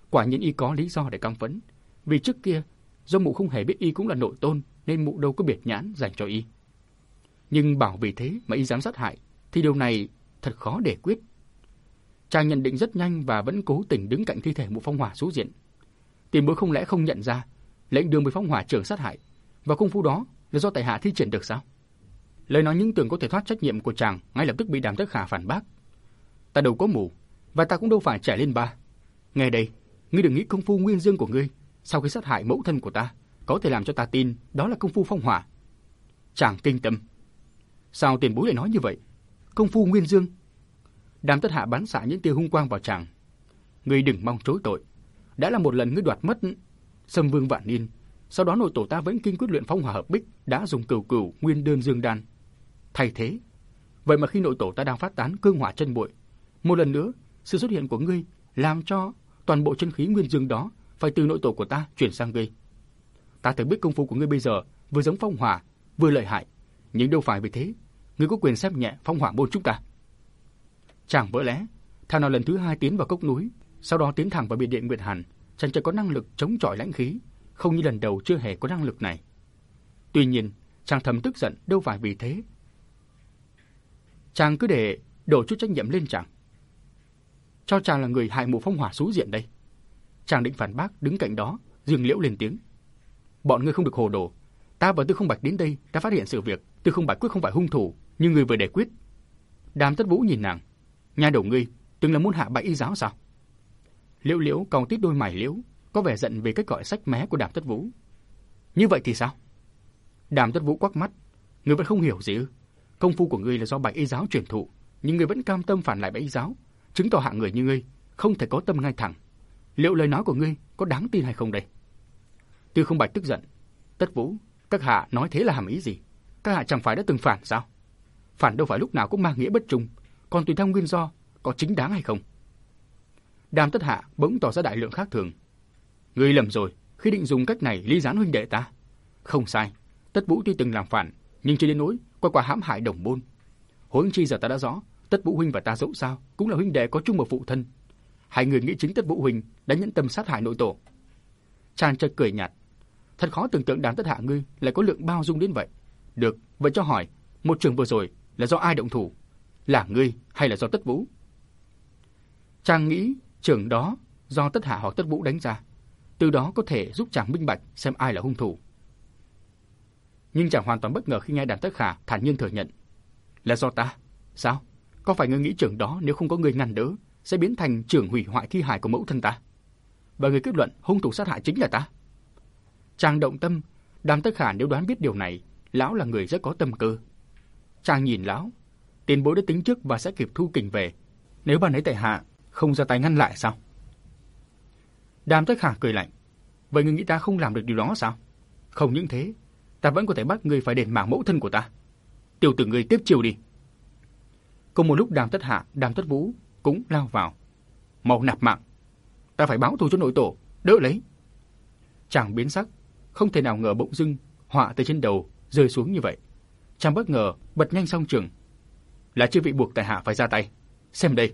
Quả nhiên y có lý do để căm phẫn, vì trước kia do mụ không hề biết y cũng là nội tôn nên mụ đâu có biệt nhãn dành cho y. Nhưng bảo vì thế mà y dám sát hại thì điều này thật khó để quyết. Chàng nhận định rất nhanh và vẫn cố tình đứng cạnh thi thể mụ phong hỏa số diện. Tiền bối không lẽ không nhận ra lệnh đường bị phong hỏa trưởng sát hại và công phu đó là do tại hạ thi triển được sao? Lời nói những tưởng có thể thoát trách nhiệm của chàng ngay lập tức bị Đàm Tất Khả phản bác. Ta đâu có mù và ta cũng đâu phải trẻ lên ba. Nghe đây, ngươi đừng nghĩ công phu nguyên dương của ngươi sau khi sát hại mẫu thân của ta có thể làm cho ta tin đó là công phu phong hỏa. Chàng kinh tâm. Sao tiền bối lại nói như vậy? Công phu nguyên dương? Đàm Tất Hạ bắn xạ những tia hung quang vào chàng. Ngươi đừng mong chối tội. Đã là một lần ngươi đoạt mất Sâm Vương Vạn Niên, sau đó nội tổ ta vẫn kinh quyết luyện phong hỏa hợp bích, đã dùng cửu cửu nguyên đơn dương đan thay thế. Vậy mà khi nội tổ ta đang phát tán cương hỏa chân bội, một lần nữa sự xuất hiện của ngươi làm cho toàn bộ chân khí nguyên dương đó phải từ nội tổ của ta chuyển sang ngươi. Ta thấy biết công phu của ngươi bây giờ vừa giống phong hỏa vừa lợi hại, nhưng đâu phải vì thế ngươi có quyền xem nhẹ phong hỏa môn chúng ta. Chàng vỡ lẽ, thảo nào lần thứ 2 tiến vào cốc núi, sau đó tiến thẳng vào biệt điện Nguyệt Hàn, chàng chỉ có năng lực chống chọi lãnh khí, không như lần đầu chưa hề có năng lực này. Tuy nhiên, chàng thầm tức giận đâu phải vì thế. Chàng cứ để đổ chút trách nhiệm lên chàng. Cho chàng là người hại mụ phong hỏa xú diện đây. Chàng định phản bác, đứng cạnh đó, Dương Liễu lên tiếng. Bọn ngươi không được hồ đồ. Ta và Tư Không Bạch đến đây đã phát hiện sự việc. Tư Không Bạch quyết không phải hung thủ, như người vừa đề quyết. Đàm Tất Vũ nhìn nàng. Nha đầu ngươi từng là môn hạ Bạch Y giáo sao? Liễu Liễu cau tít đôi mày liễu, có vẻ giận về cách gọi sách mé của Đàm Tất Vũ. Như vậy thì sao? Đàm Tất Vũ quắc mắt. Ngươi vẫn không hiểu gì ư? Công phu của ngươi là do Bạch Y giáo truyền thụ, nhưng ngươi vẫn cam tâm phản lại Bạch Y giáo, chứng tỏ hạng người như ngươi không thể có tâm ngay thẳng. Liệu lời nói của ngươi có đáng tin hay không đây? Tư Không Bạch tức giận. Tất Vũ, các hạ nói thế là hàm ý gì? Các hạ chẳng phải đã từng phản sao? Phản đâu phải lúc nào cũng mang nghĩa bất trung, còn tùy theo nguyên do có chính đáng hay không. Đàm Tất Hạ bỗng tỏ ra đại lượng khác thường. Ngươi lầm rồi khi định dùng cách này ly gián huynh đệ ta. Không sai, Tất Vũ tuy từng làm phản, nhưng chưa đến nỗi qua quả hãm hại đồng môn. Huống chi giờ ta đã rõ, Tất Vũ huynh và ta dẫu sao cũng là huynh đệ có chung một phụ thân. Hai người nghĩ chính Tất Vũ huynh đã nhẫn tâm sát hại nội tổ. Chàng chợt cười nhạt. Thật khó tưởng tượng Đàm Tất Hạ ngươi lại có lượng bao dung đến vậy. Được, vậy cho hỏi, một trường vừa rồi là do ai động thủ? Là ngươi hay là do Tất Vũ? Chàng nghĩ trường đó do Tất Hạ hoặc Tất Vũ đánh ra, từ đó có thể giúp chàng minh bạch xem ai là hung thủ. Nhưng chàng hoàn toàn bất ngờ khi nghe Đàm Tất Khả thản nhiên thừa nhận. Là do ta? Sao? Có phải ngươi nghĩ trường đó nếu không có ngươi ngăn đỡ sẽ biến thành trường hủy hoại thi hài của mẫu thân ta? Và người kết luận hung thủ sát hại chính là ta? Chàng động tâm. Đàm Tất Khả nếu đoán biết điều này, lão là người rất có tâm cơ. Chàng nhìn lão, tiền bối đã tính trước và sẽ kịp thu kình về. Nếu bà ấy tại hạ không ra tay ngăn lại sao? Đàm Tất Khả cười lạnh. Vậy ngươi nghĩ ta không làm được điều đó sao? Không những thế, ta vẫn có thể bắt ngươi phải đền mạng mẫu thân của ta. Tiểu tử ngươi tiếp chiều đi. Cùng một lúc Đàm Tất Hạ, Đàm Tất Vũ cũng lao vào. Mau nạp mạng, ta phải báo thù cho nội tổ, đỡ lấy. Chàng biến sắc, không thể nào ngờ bỗng dưng họa từ trên đầu rơi xuống như vậy. Chàng bất ngờ bật nhanh song trường. Là chư vị buộc tại hạ phải ra tay. Xem đây.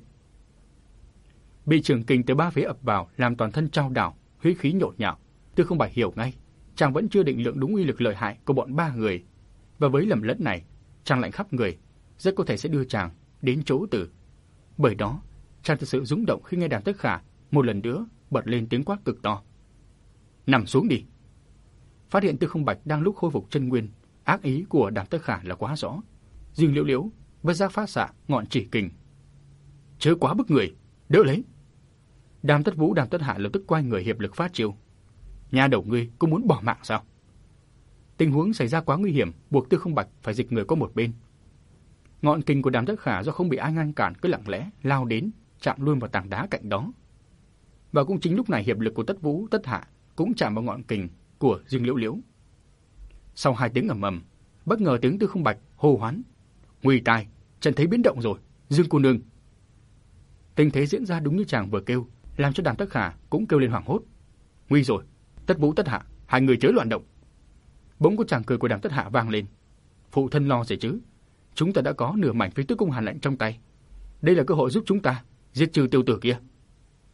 Bị trường kình từ ba phía ập vào làm toàn thân trao đảo, huyết khí nhộn nhạo. Tư Không Bạch hiểu ngay, chàng vẫn chưa định lượng đúng uy lực lợi hại của bọn ba người, và với lầm lẫn này, chàng lạnh khắp người, rất có thể sẽ đưa chàng đến chỗ tử. Bởi đó, chàng thực sự rung động khi nghe Đàm Tất Khả một lần nữa bật lên tiếng quát cực to. Nằm xuống đi. Phát hiện Tư Không Bạch đang lúc khôi phục chân nguyên, ác ý của Đàm Tất Khả là quá rõ. Dương Liễu Liễu bất giác phát xạ ngọn chỉ kình. Chớ quá bức người, đỡ lấy. Đàm Tất Vũ, Đàm Tất Hạ lập tức quay người hiệp lực phát chiêu. Nha đầu ngươi cũng muốn bỏ mạng sao? Tình huống xảy ra quá nguy hiểm, buộc Tư Không Bạch phải dịch người qua một bên. Ngọn kình của Đàm Tất Khả do không bị ai ngăn cản cứ lặng lẽ lao đến, chạm luôn vào tảng đá cạnh đó. Và cũng chính lúc này hiệp lực của Tất Vũ, Tất Hạ cũng chạm vào ngọn kình của Dương Liễu Liễu. Sau 2 tiếng ầm ầm, bất ngờ tiếng Tư Không Bạch hô hoán. Nguy tai, trận thấy biến động rồi, Dương cô nương. Tình thế diễn ra đúng như chàng vừa kêu, làm cho Đàm Tất Khả cũng kêu lên hoảng hốt. Nguy rồi, Tất Vũ, Tất Hạ, hai người chớ loạn động. Bỗng có tràng cười của Đàm Tất Hạ vang lên. Phụ thân lo gì chứ? Chúng ta đã có nửa mảnh Phi Tước Cung Hàn lệnh trong tay. Đây là cơ hội giúp chúng ta giết trừ tiểu tử kia.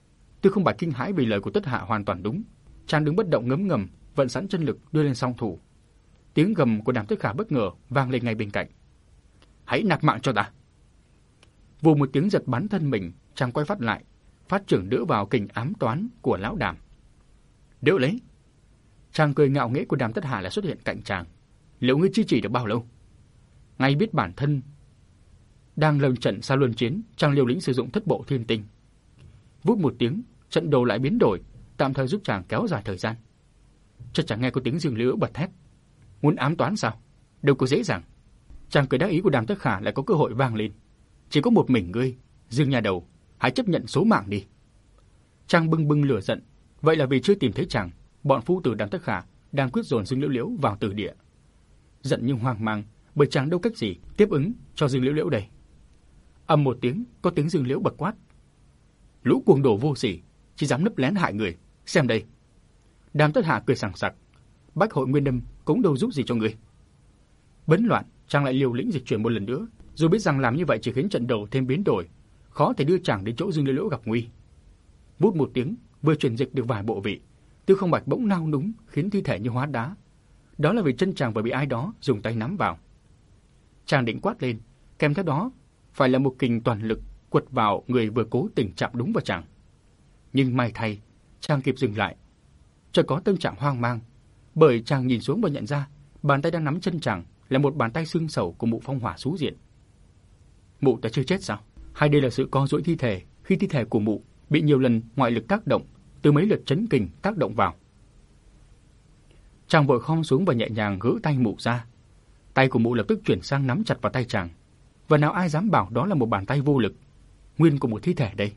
Tư Không Bạch kinh hãi vì lời của Tất Hạ hoàn toàn đúng. Chàng đứng bất động ngấm ngầm, vận sẵn chân lực đưa lên song thủ. Tiếng gầm của Đàm Tất Khả bất ngờ vang lên ngay bên cạnh. Hãy nạp mạng cho ta! Vù một tiếng giật bắn thân mình, chàng quay phát lại, phát trưởng đỡ vào kình ám toán của lão Đàm. Đỡ lấy! Chàng cười ngạo nghễ của Đàm Tất Hạ là xuất hiện cạnh chàng. Liệu ngươi chi chỉ được bao lâu? Ngay biết bản thân đang lâm trận xa luân chiến, chàng liều lĩnh sử dụng thất bộ thiên tinh. Vút một tiếng, trận đồ lại biến đổi, tạm thời giúp chàng kéo dài thời gian. Chợt chàng nghe có tiếng Dương Liễu bật thét. Muốn ám toán sao? Đâu có dễ dàng. Chàng cười đắc ý của Đàm Tất Khả lại có cơ hội vang lên. Chỉ có một mình ngươi, Dương nhà đầu, hãy chấp nhận số mạng đi. Chàng bưng bưng lửa giận. Vậy là vì chưa tìm thấy chàng, bọn phu tử Đàm Tất Khả đang quyết dồn Dương Liễu Liễu vào tử địa. Giận nhưng hoang mang, bởi chàng đâu cách gì tiếp ứng cho Dương Liễu Liễu đây. Ầm một tiếng, có tiếng Dương Liễu bật quát. Lũ cuồng đồ vô sỉ, chỉ dám nấp lén hại người, xem đây. Đàm Tất Hạ cười sảng sặc. Bách hội nguyên đâm cũng đâu giúp gì cho người. Bấn loạn, chàng lại liều lĩnh dịch chuyển một lần nữa, dù biết rằng làm như vậy chỉ khiến trận đầu thêm biến đổi, khó thể đưa chàng đến chỗ Dương Liễu Liễu gặp nguy. Vút một tiếng, vừa chuyển dịch được vài bộ vị, Tư Không Bạch bỗng nao núng, khiến thi thể như hóa đá. Đó là vì chân chàng vừa bị ai đó dùng tay nắm vào. Chàng định quát lên, kèm theo đó phải là một kình toàn lực quật vào người vừa cố tình chạm đúng vào chàng. Nhưng may thay, chàng kịp dừng lại. Chợt có tâm trạng hoang mang, bởi chàng nhìn xuống và nhận ra bàn tay đang nắm chân chàng là một bàn tay xương sầu của Mụ Phong Hỏa Sú Diện. Mụ ta chưa chết sao? Hay đây là sự co duỗi thi thể khi thi thể của mụ bị nhiều lần ngoại lực tác động, từ mấy lượt chấn kình tác động vào? Chàng vội khom xuống và nhẹ nhàng gỡ tay mụ ra. Tay của mụ lập tức chuyển sang nắm chặt vào tay chàng. Và nào ai dám bảo đó là một bàn tay vô lực, nguyên của một thi thể đây.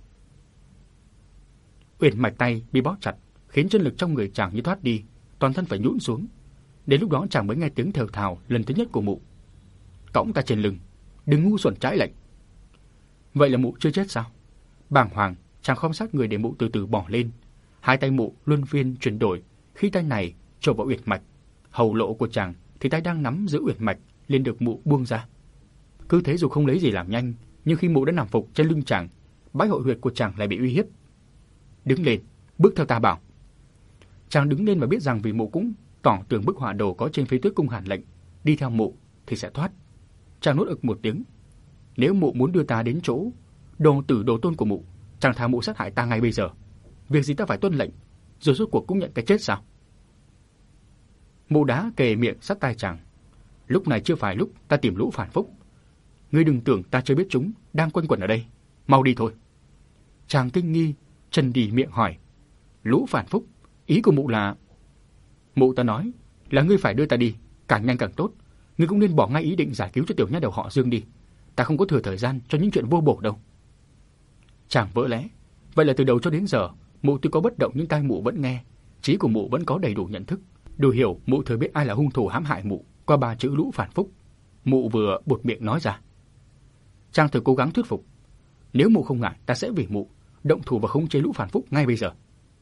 Uyển mạch tay bị bóp chặt, khiến chân lực trong người chàng như thoát đi, toàn thân phải nhũn xuống. Đến lúc đó chàng mới nghe tiếng thều thào lần thứ nhất của mụ. Cõng ta trên lưng, đừng ngu xuẩn trái lệnh. Vậy là mụ chưa chết sao? Bàng hoàng, chàng khom sát người để mụ từ từ bò lên. Hai tay mụ luân phiên chuyển đổi, khi tay này chộp vào uyển mạch, hầu lộ của chàng thì tay đang nắm giữ uyển mạch liền được mụ buông ra. Cứ thế dù không lấy gì làm nhanh, nhưng khi mụ đã nằm phục trên lưng chàng, bách hội huyệt của chàng lại bị uy hiếp. Đứng lên, bước theo ta bảo. Chàng đứng lên và biết rằng vì mụ cũng tỏ tường bức họa đồ có trên Phế Tuyết Cung Hàn lệnh, đi theo mụ thì sẽ thoát. Chàng nuốt ực một tiếng. Nếu mụ muốn đưa ta đến chỗ đồ tử đồ tôn của mụ, chàng thà mụ sát hại ta ngay bây giờ. Việc gì ta phải tuân lệnh, rồi rốt cuộc cũng nhận cái chết sao? Mụ đá kề miệng sát tai chàng. Lúc này chưa phải lúc ta tìm lũ phản phúc. Ngươi đừng tưởng ta chưa biết chúng đang quanh quẩn ở đây. Mau đi thôi. Chàng kinh nghi, trần đì miệng hỏi. Lũ phản phúc, ý của mụ là... Mụ ta nói là ngươi phải đưa ta đi, càng nhanh càng tốt. Ngươi cũng nên bỏ ngay ý định giải cứu cho tiểu nha đầu họ Dương đi. Ta không có thừa thời gian cho những chuyện vô bổ đâu. Chàng vỡ lẽ. Vậy là từ đầu cho đến giờ, mụ tuy có bất động nhưng tai mụ vẫn nghe. Trí của mụ vẫn có đầy đủ nhận thức, đủ hiểu mụ thừa biết ai là hung thủ hãm hại mụ qua 3 chữ lũ phản phúc. Mụ vừa buột miệng nói ra. Chàng thử cố gắng thuyết phục. Nếu mụ không ngại, ta sẽ vì mụ động thủ và khống chế lũ phản phúc ngay bây giờ.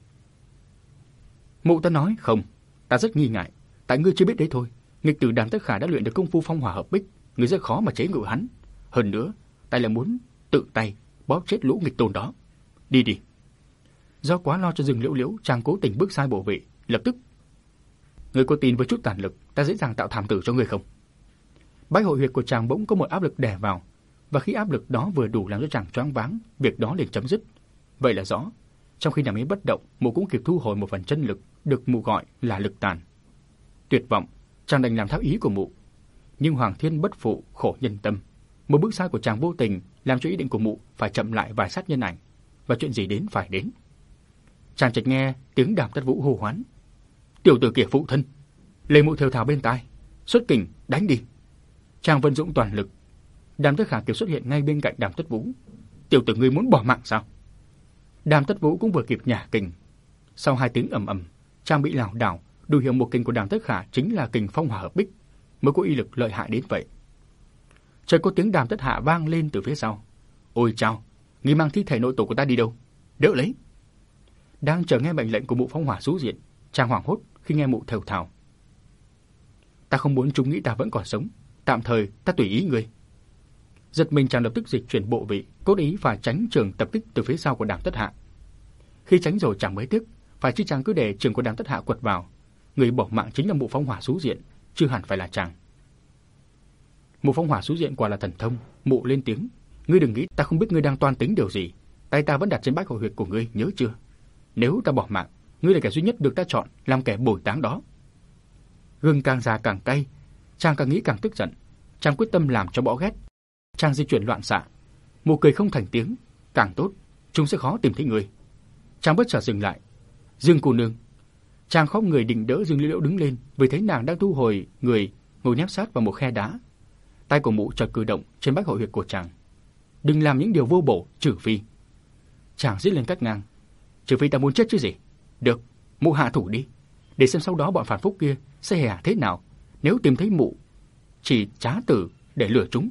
Mụ ta nói không, ta rất nghi ngại. Tại ngươi chưa biết đấy thôi. Nghịch tử Đàm Tất Khả đã luyện được công phu phong hỏa hợp bích, ngươi rất khó mà chế ngự hắn. Hơn nữa, ta lại muốn tự tay bóp chết lũ nghịch tôn đó. Đi đi. Do quá lo cho Dương Liễu Liễu, chàng cố tình bước sai bộ vị, lập tức. Ngươi có tin với chút tàn lực, ta dễ dàng tạo thảm tử cho ngươi không? Bách hội huyệt của chàng bỗng có một áp lực đè vào, và khi áp lực đó vừa đủ làm cho chàng choáng váng, việc đó liền chấm dứt. Vậy là rõ. Trong khi nằm yên bất động, mụ cũng kịp thu hồi một phần chân lực, được mụ gọi là lực tàn. Tuyệt vọng, chàng đành làm theo ý của mụ. Nhưng Hoàng Thiên bất phụ, khổ nhân tâm. Một bước sai của chàng vô tình làm cho ý định của mụ phải chậm lại vài sát nhân ảnh, và chuyện gì đến phải đến. Chàng chợt nghe tiếng Đàm Tất Vũ hô hoán. Tiểu tử kia phụ thân. Lời mụ thều thào bên tai. Xuất kình, đánh đi. Chàng vận dụng toàn lực. Đàm Tất Khả kịp xuất hiện ngay bên cạnh Đàm Tất Vũ. Tiểu tử ngươi muốn bỏ mạng sao? Đàm Tất Vũ cũng vừa kịp nhả kình. Sau 2 tiếng ầm ầm, chàng bị lảo đảo, đủ hiểu một kình của Đàm Tất Khả chính là kình phong hỏa hợp bích, mới có uy lực lợi hại đến vậy. Chợt có tiếng Đàm Tất Hạ vang lên từ phía sau. Ôi chao, ngươi mang thi thể nội tổ của ta đi đâu? Đỡ lấy. Đang chờ nghe mệnh lệnh của Mụ Phong Hỏa Sú Diện, chàng hoảng hốt khi nghe mụ thều thào. Ta không muốn chúng nghĩ ta vẫn còn sống, tạm thời ta tùy ý ngươi. Giật mình chàng lập tức dịch chuyển bộ vị, cố ý phải tránh trường tập kích từ phía sau của Đàm Tất Hạ. Khi tránh rồi chẳng mấy tiếc, phải chứ chàng cứ để trường của Đàm Tất Hạ quật vào. Người bỏ mạng chính là Mộ Phong Hỏa Sú Diện, chứ hẳn phải là chàng. Mộ Phong Hỏa Sú Diện quả là thần thông. Mụ lên tiếng, ngươi đừng nghĩ ta không biết ngươi đang toan tính điều gì. Tay ta vẫn đặt trên bách hội huyệt của ngươi, nhớ chưa? Nếu ta bỏ mạng, ngươi là kẻ duy nhất được ta chọn làm kẻ bồi táng đó. Gừng càng già càng cay, chàng càng nghĩ càng tức giận. Chàng quyết tâm làm cho bỏ ghét. Chàng di chuyển loạn xạ. Mụ cười không thành tiếng, càng tốt, chúng sẽ khó tìm thấy ngươi. Chàng bất chợt dừng lại. Dương cô nương. Chàng khom người định đỡ Dương Liễu Liễu đứng lên, vì thấy nàng đang thu hồi người, ngồi nép sát vào một khe đá. Tay của mụ chợt cử động trên bách hội huyệt của chàng. Đừng làm những điều vô bổ, trừ phi. Chàng rít lên cắt ngang. Trừ phi ta muốn chết chứ gì. Được, mụ hạ thủ đi, để xem sau đó bọn phản phúc kia sẽ hè thế nào. Nếu tìm thấy mụ, chỉ trá tử để lừa chúng.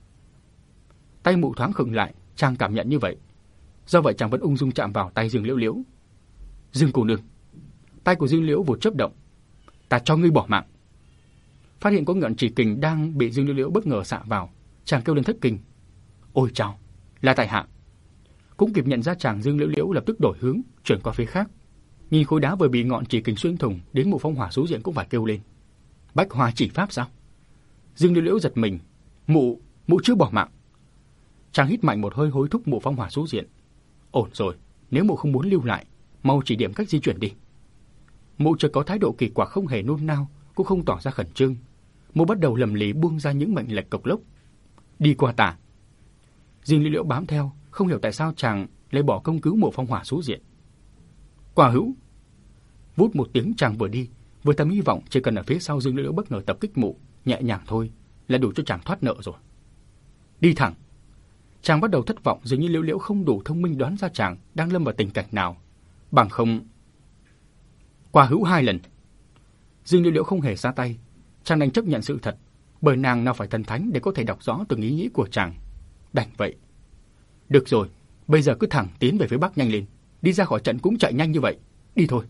Tay mụ thoáng khựng lại, chàng cảm nhận như vậy. Do vậy chàng vẫn ung dung chạm vào tay Dương Liễu Liễu. Dương cô nương. Tay của Dương Liễu vụt chớp động. Ta cho ngươi bỏ mạng. Phát hiện có ngọn chỉ kình đang bị Dương Liễu Liễu bất ngờ xạ vào, chàng kêu lên thất kinh. Ôi chao, là tại hạ. Cũng kịp nhận ra chàng, Dương Liễu Liễu lập tức đổi hướng, chuyển qua phía khác. Nhìn khối đá vừa bị ngọn chỉ kình xuyên thủng, đến Mộ Phong Hỏa Sú Diện cũng phải kêu lên. Bách Hoa chỉ pháp sao? Dương Liễu Liễu giật mình. Mụ chưa bỏ mạng. Chàng hít mạnh một hơi hối thúc Mộ Phong Hỏa Sú Diện. Ổn rồi, nếu mụ không muốn lưu lại, mau chỉ điểm cách di chuyển đi. Mụ chợt có thái độ kỳ quặc, không hề nôn nao, cũng không tỏ ra khẩn trương. Mụ bắt đầu lầm lì buông ra những mệnh lệnh cộc lốc. Đi qua tả. Dương Liễu Liễu bám theo, không hiểu tại sao chàng lại bỏ công cứu Mộ Phong Hỏa Sú Diện. Quả hữu. Vút một tiếng, chàng vừa đi, vừa thầm hy vọng chỉ cần ở phía sau Dương Liễu Liễu bất ngờ tập kích mụ, nhẹ nhàng thôi là đủ cho chàng thoát nợ rồi. Đi thẳng. Chàng bắt đầu thất vọng, dường như Liễu Liễu không đủ thông minh đoán ra chàng đang lâm vào tình cảnh nào. Bằng không. Quả hữu 2 lần. Dương Liễu Liễu không hề ra tay. Chàng đành chấp nhận sự thật, bởi nàng nào phải thần thánh để có thể đọc rõ từng ý nghĩ của chàng. Đành vậy. Được rồi, bây giờ cứ thẳng tiến về phía bắc nhanh lên. Đi ra khỏi trận cũng chạy nhanh như vậy. Đi thôi.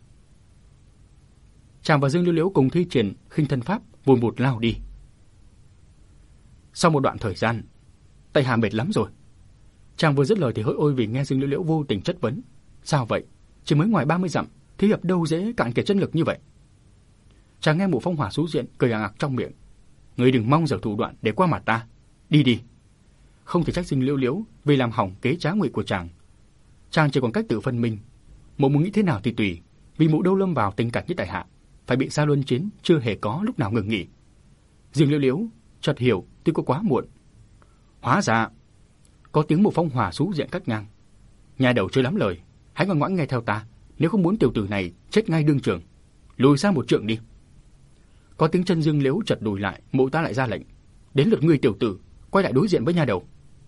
Chàng và Dương Liễu Liễu cùng thi triển khinh thân pháp, vùn vụt lao đi. Sau một đoạn thời gian, tại hạ mệt lắm rồi. Chàng vừa dứt lời thì hỡi ôi vì nghe Dương Liễu Liễu vô tình chất vấn. Sao vậy? Chỉ mới ngoài 30 dặm, Thế Hiệp đâu dễ cạn kiệt chân lực như vậy. Chàng nghe Mộ Phong Hỏa Sú Diện cười ằng ặc trong miệng. Ngươi đừng mong giở thủ đoạn để qua mặt ta. Đi đi. Không thể trách Dương Liễu Liễu vì làm hỏng kế trá ngụy của chàng. Chàng chỉ còn cách tự phân minh. Mụ muốn nghĩ thế nào thì tùy, vì mụ đâu lâm vào tình cảnh như tại hạ, phải bị xa luân chiến chưa hề có lúc nào ngừng nghỉ. Dương Liễu Liễu chợt hiểu tuy có quá muộn. Hóa ra có tiếng Mộ Phong Hỏa Sú Diện cắt ngang. Nhà đầu chưa lắm lời, hãy ngoan ngoãn nghe theo ta, nếu không muốn tiểu tử này chết ngay đương trường. Lùi ra một trượng đi. Có tiếng chân Dương Liễu chợt lùi lại, mụ ta lại ra lệnh. Đến lượt ngươi tiểu tử, quay lại đối diện với nhà đầu.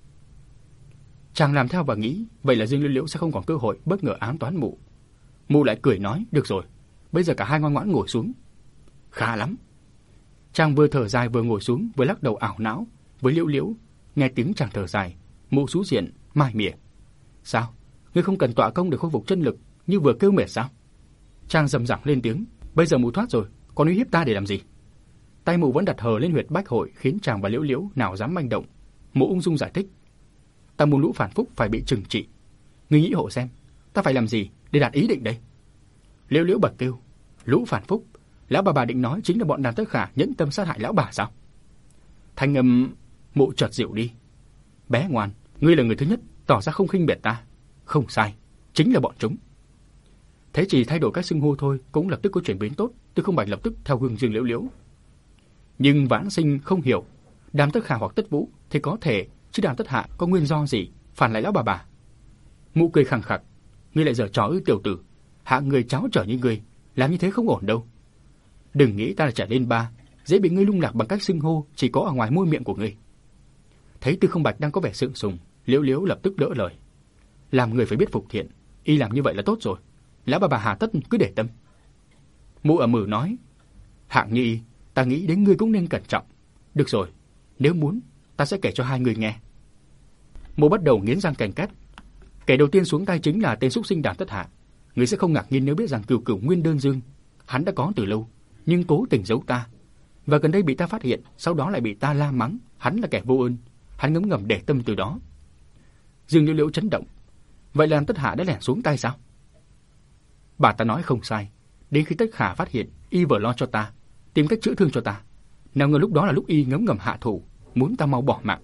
Chàng làm theo và nghĩ, vậy là Dương Liễu Liễu sẽ không còn cơ hội bất ngờ ám toán mụ. Mụ lại cười nói, được rồi, bây giờ cả hai ngoan ngoãn ngồi xuống. Khá lắm. Chàng vừa thở dài vừa ngồi xuống, vừa lắc đầu ảo não với Liễu Liễu. Nghe tiếng chàng thở dài, Mụ Sú Diện mai mỉa. Sao? Ngươi không cần tọa công để khôi phục chân lực như vừa kêu mệt sao? Chàng rầm rẳng lên tiếng. Bây giờ mụ thoát rồi, còn uy hiếp ta để làm gì? Tay mụ vẫn đặt hờ lên huyệt bách hội, khiến chàng và Liễu Liễu nào dám manh động. Mụ ung dung giải thích. Ta muốn lũ phản phúc phải bị trừng trị. Ngươi nghĩ hộ xem, ta phải làm gì để đạt ý định đây? Liễu Liễu bật kêu. Lũ phản phúc? Lão bà định nói chính là bọn Đàm Tất Khả nhẫn tâm sát hại lão bà sao? Thanh âm mụ chợt dịu đi. Bé ngoan, ngươi là người thứ nhất tỏ ra không khinh biệt ta. Không sai, chính là bọn chúng. Thế chỉ thay đổi cách xưng hô thôi cũng lập tức có chuyển biến tốt. Tư Không Bạch lập tức theo gương Dương Liễu Liễu. Nhưng Vãn Sinh không hiểu, Đàm Tất Khả hoặc Tất Vũ thì có thể, chứ Đàm Tất Hạ có nguyên do gì phản lại lão bà? Mụ cười khằng khặc. Ngươi lại giở trò ư tiểu tử? Hạng người cháo trở như ngươi làm như thế không ổn đâu. Đừng nghĩ ta là trẻ lên ba, dễ bị ngươi lung lạc bằng cách xưng hô chỉ có ở ngoài môi miệng của ngươi. Thấy Tư Không Bạch đang có vẻ sượng sùng, Liễu Liễu lập tức đỡ lời. Làm người phải biết phục thiện, y làm như vậy là tốt rồi. Lão bà hà tất cứ để tâm. Mụ ậm ừ nói. Hạng như y, ta nghĩ đến ngươi cũng nên cẩn trọng. Được rồi, nếu muốn, ta sẽ kể cho hai người nghe. Mụ bắt đầu nghiến răng cành két. Kẻ đầu tiên xuống tay chính là tên súc sinh Đàm Tất Hạ. Ngươi sẽ không ngạc nhiên nếu biết rằng Cửu Cửu Nguyên Đơn Dương, hắn đã có từ lâu, nhưng cố tình giấu ta. Và gần đây bị ta phát hiện, sau đó lại bị ta la mắng, hắn là kẻ vô ơn. Hắn ngấm ngầm để tâm từ đó. Dương Liễu Liễu chấn động. Vậy là Đàm Tất Hạ đã lẻn xuống tay sao? Bà ta nói không sai. Đến khi Tất Khả phát hiện y vừa lo cho ta, tìm cách chữa thương cho ta, nào ngờ lúc đó là lúc y ngấm ngầm hạ thủ, muốn ta mau bỏ mạng.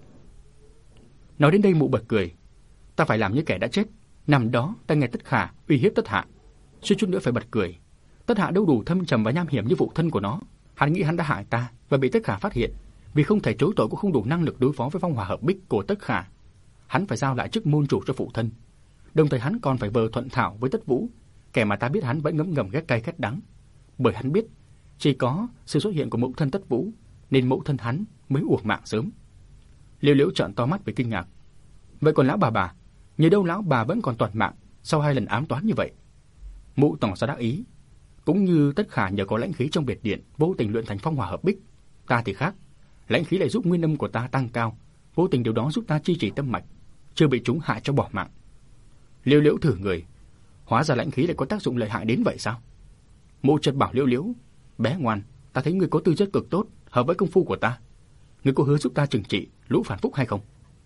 Nói đến đây Mụ bật cười. Ta phải làm như kẻ đã chết. Nằm đó ta nghe Tất Khả uy hiếp Tất Hạ, suýt chút nữa phải bật cười. Tất Hạ đâu đủ thâm trầm và nham hiểm như phụ thân của nó. Hắn nghĩ hắn đã hại ta và bị Tất Khả phát hiện. Vì không thể chối tội cũng không đủ năng lực đối phó với phong hỏa hợp bích của Tất Khả. Hắn phải giao lại chức môn chủ cho phụ thân. Đồng thời hắn còn phải vờ thuận thảo với Tất Vũ, kẻ mà ta biết hắn vẫn ngấm ngầm ghét cay ghét đắng. Bởi hắn biết chỉ có sự xuất hiện của mẫu thân Tất Vũ nên mẫu thân hắn mới uổng mạng sớm. Liễu Liễu trợn to mắt với kinh ngạc. Vậy còn lão bà, nhờ đâu lão bà vẫn còn toàn mạng sau 2 lần ám toán như vậy? Mụ tỏ ra đắc ý. Cũng như Tất Khả nhờ có lãnh khí trong biệt điện vô tình luyện thành phong hỏa hợp bích, ta thì khác. Lãnh khí lại giúp nguyên âm của ta tăng cao, vô tình điều đó giúp ta chi trì tâm mạch, chưa bị chúng hại cho bỏ mạng. Liễu Liễu thử người, hóa ra lãnh khí lại có tác dụng lợi hại đến vậy sao? Mụ chợt bảo Liễu Liễu, bé ngoan, ta thấy ngươi có tư chất cực tốt, hợp với công phu của ta. Ngươi có hứa giúp ta trừng trị lũ phản phúc hay không?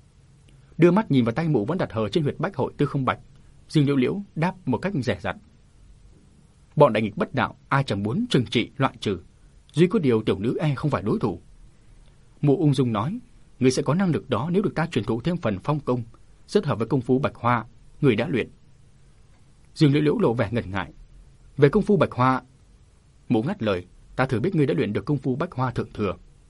Đưa mắt nhìn vào tay Mụ vẫn đặt hờ trên huyệt bách hội Tư Không Bạch, riêng Liễu Liễu đáp một cách dè dặt. Bọn đại nghịch bất đạo ai chẳng muốn trừng trị loại trừ, duy có điều tiểu nữ không phải đối thủ. Mụ ung dung nói, ngươi sẽ có năng lực đó nếu được ta truyền thụ thêm phần phong công, rất hợp với công phu Bạch Hoa người đã luyện. Dương Liễu Liễu lộ vẻ ngần ngại. Về công phu Bạch Hoa, Mụ ngắt lời, ta thử biết ngươi đã luyện được công phu Bạch Hoa thượng thừa,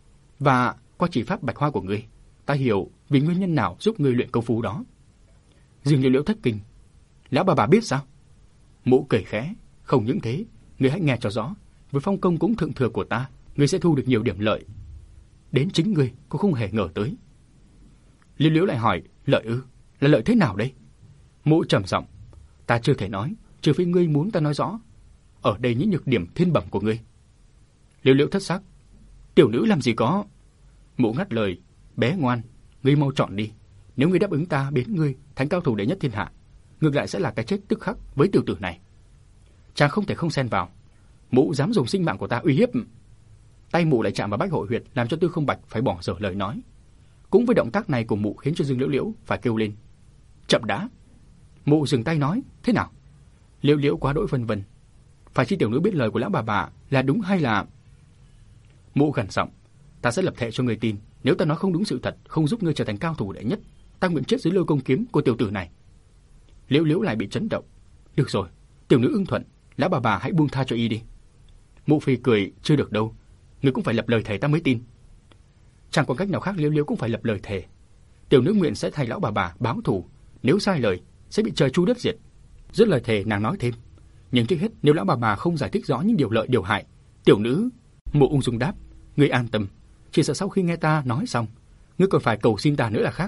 và qua chỉ pháp Bạch Hoa của ngươi, ta hiểu vì nguyên nhân nào giúp ngươi luyện công phu đó. Dương Liễu Liễu thất kinh, lão bà biết sao? Mụ cười khẽ, không những thế, ngươi hãy nghe cho rõ, với phong công cũng thượng thừa của ta, ngươi sẽ thu được nhiều điểm lợi, đến chính ngươi cũng không hề ngờ tới. Liễu Liễu lại hỏi, lợi ư? Là lợi thế nào đây? Mụ trầm giọng, ta chưa thể nói, trừ phi ngươi muốn ta nói rõ. Ở đây những nhược điểm thiên bẩm của ngươi. Liễu Liễu thất sắc, tiểu nữ làm gì có? Mụ ngắt lời, bé ngoan, ngươi mau chọn đi. Nếu ngươi đáp ứng ta biến ngươi thành cao thủ đệ nhất thiên hạ, ngược lại sẽ là cái chết tức khắc với tiểu tử này. Chàng không thể không xen vào. Mụ dám dùng sinh mạng của ta uy hiếp. Tay Mụ lại chạm vào bách hội huyệt, làm cho Tư Không Bạch phải bỏ dở lời nói. Cũng với động tác này của Mụ khiến cho Dương Liễu Liễu phải kêu lên, chậm đã. Mụ dừng tay nói, thế nào? Liễu Liễu quá đỗi vân vân. Phải chi tiểu nữ biết lời của lão bà là đúng hay là... Mụ gằn giọng, ta sẽ lập thệ cho người tin, nếu ta nói không đúng sự thật, không giúp ngươi trở thành cao thủ đệ nhất, ta nguyện chết dưới lôi công kiếm của tiểu tử này. Liễu Liễu lại bị chấn động. Được rồi, tiểu nữ ưng thuận, lão bà hãy buông tha cho y đi. Mụ phì cười, chưa được đâu, ngươi cũng phải lập lời thề ta mới tin. Chẳng còn cách nào khác, Liễu Liễu cũng phải lập lời thề. Tiểu nữ nguyện sẽ thay lão bà báo thù, nếu sai lời sẽ bị trời chu đất diệt. Dứt lời thề, nàng nói thêm, nhưng trước hết nếu lão bà không giải thích rõ những điều lợi điều hại, tiểu nữ... Mụ ung dung đáp, ngươi an tâm, chỉ sợ sau khi nghe ta nói xong, ngươi còn phải cầu xin ta nữa là khác.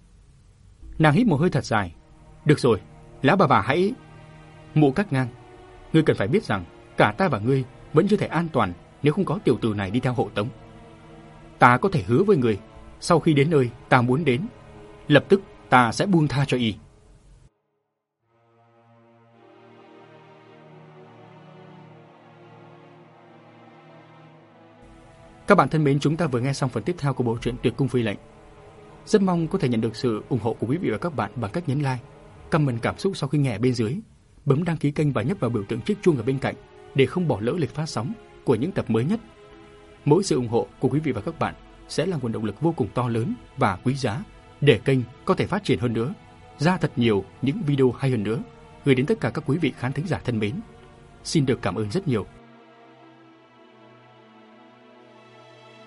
Nàng hít một hơi thật dài. Được rồi, lão bà hãy... Mụ cắt ngang, ngươi cần phải biết rằng cả ta và ngươi vẫn chưa thể an toàn nếu không có tiểu tử này đi theo hộ tống. Ta có thể hứa với ngươi, sau khi đến nơi ta muốn đến, lập tức ta sẽ buông tha cho y. Các bạn thân mến, chúng ta vừa nghe xong phần tiếp theo của bộ truyện Tuyệt Cung Phi Lệnh. Rất mong có thể nhận được sự ủng hộ của quý vị và các bạn bằng cách nhấn like, comment cảm xúc sau khi nghe bên dưới, bấm đăng ký kênh và nhấp vào biểu tượng chiếc chuông ở bên cạnh để không bỏ lỡ lịch phát sóng của những tập mới nhất. Mỗi sự ủng hộ của quý vị và các bạn sẽ là nguồn động lực vô cùng to lớn và quý giá để kênh có thể phát triển hơn nữa, ra thật nhiều những video hay hơn nữa, gửi đến tất cả các quý vị khán thính giả thân mến. Xin được cảm ơn rất nhiều.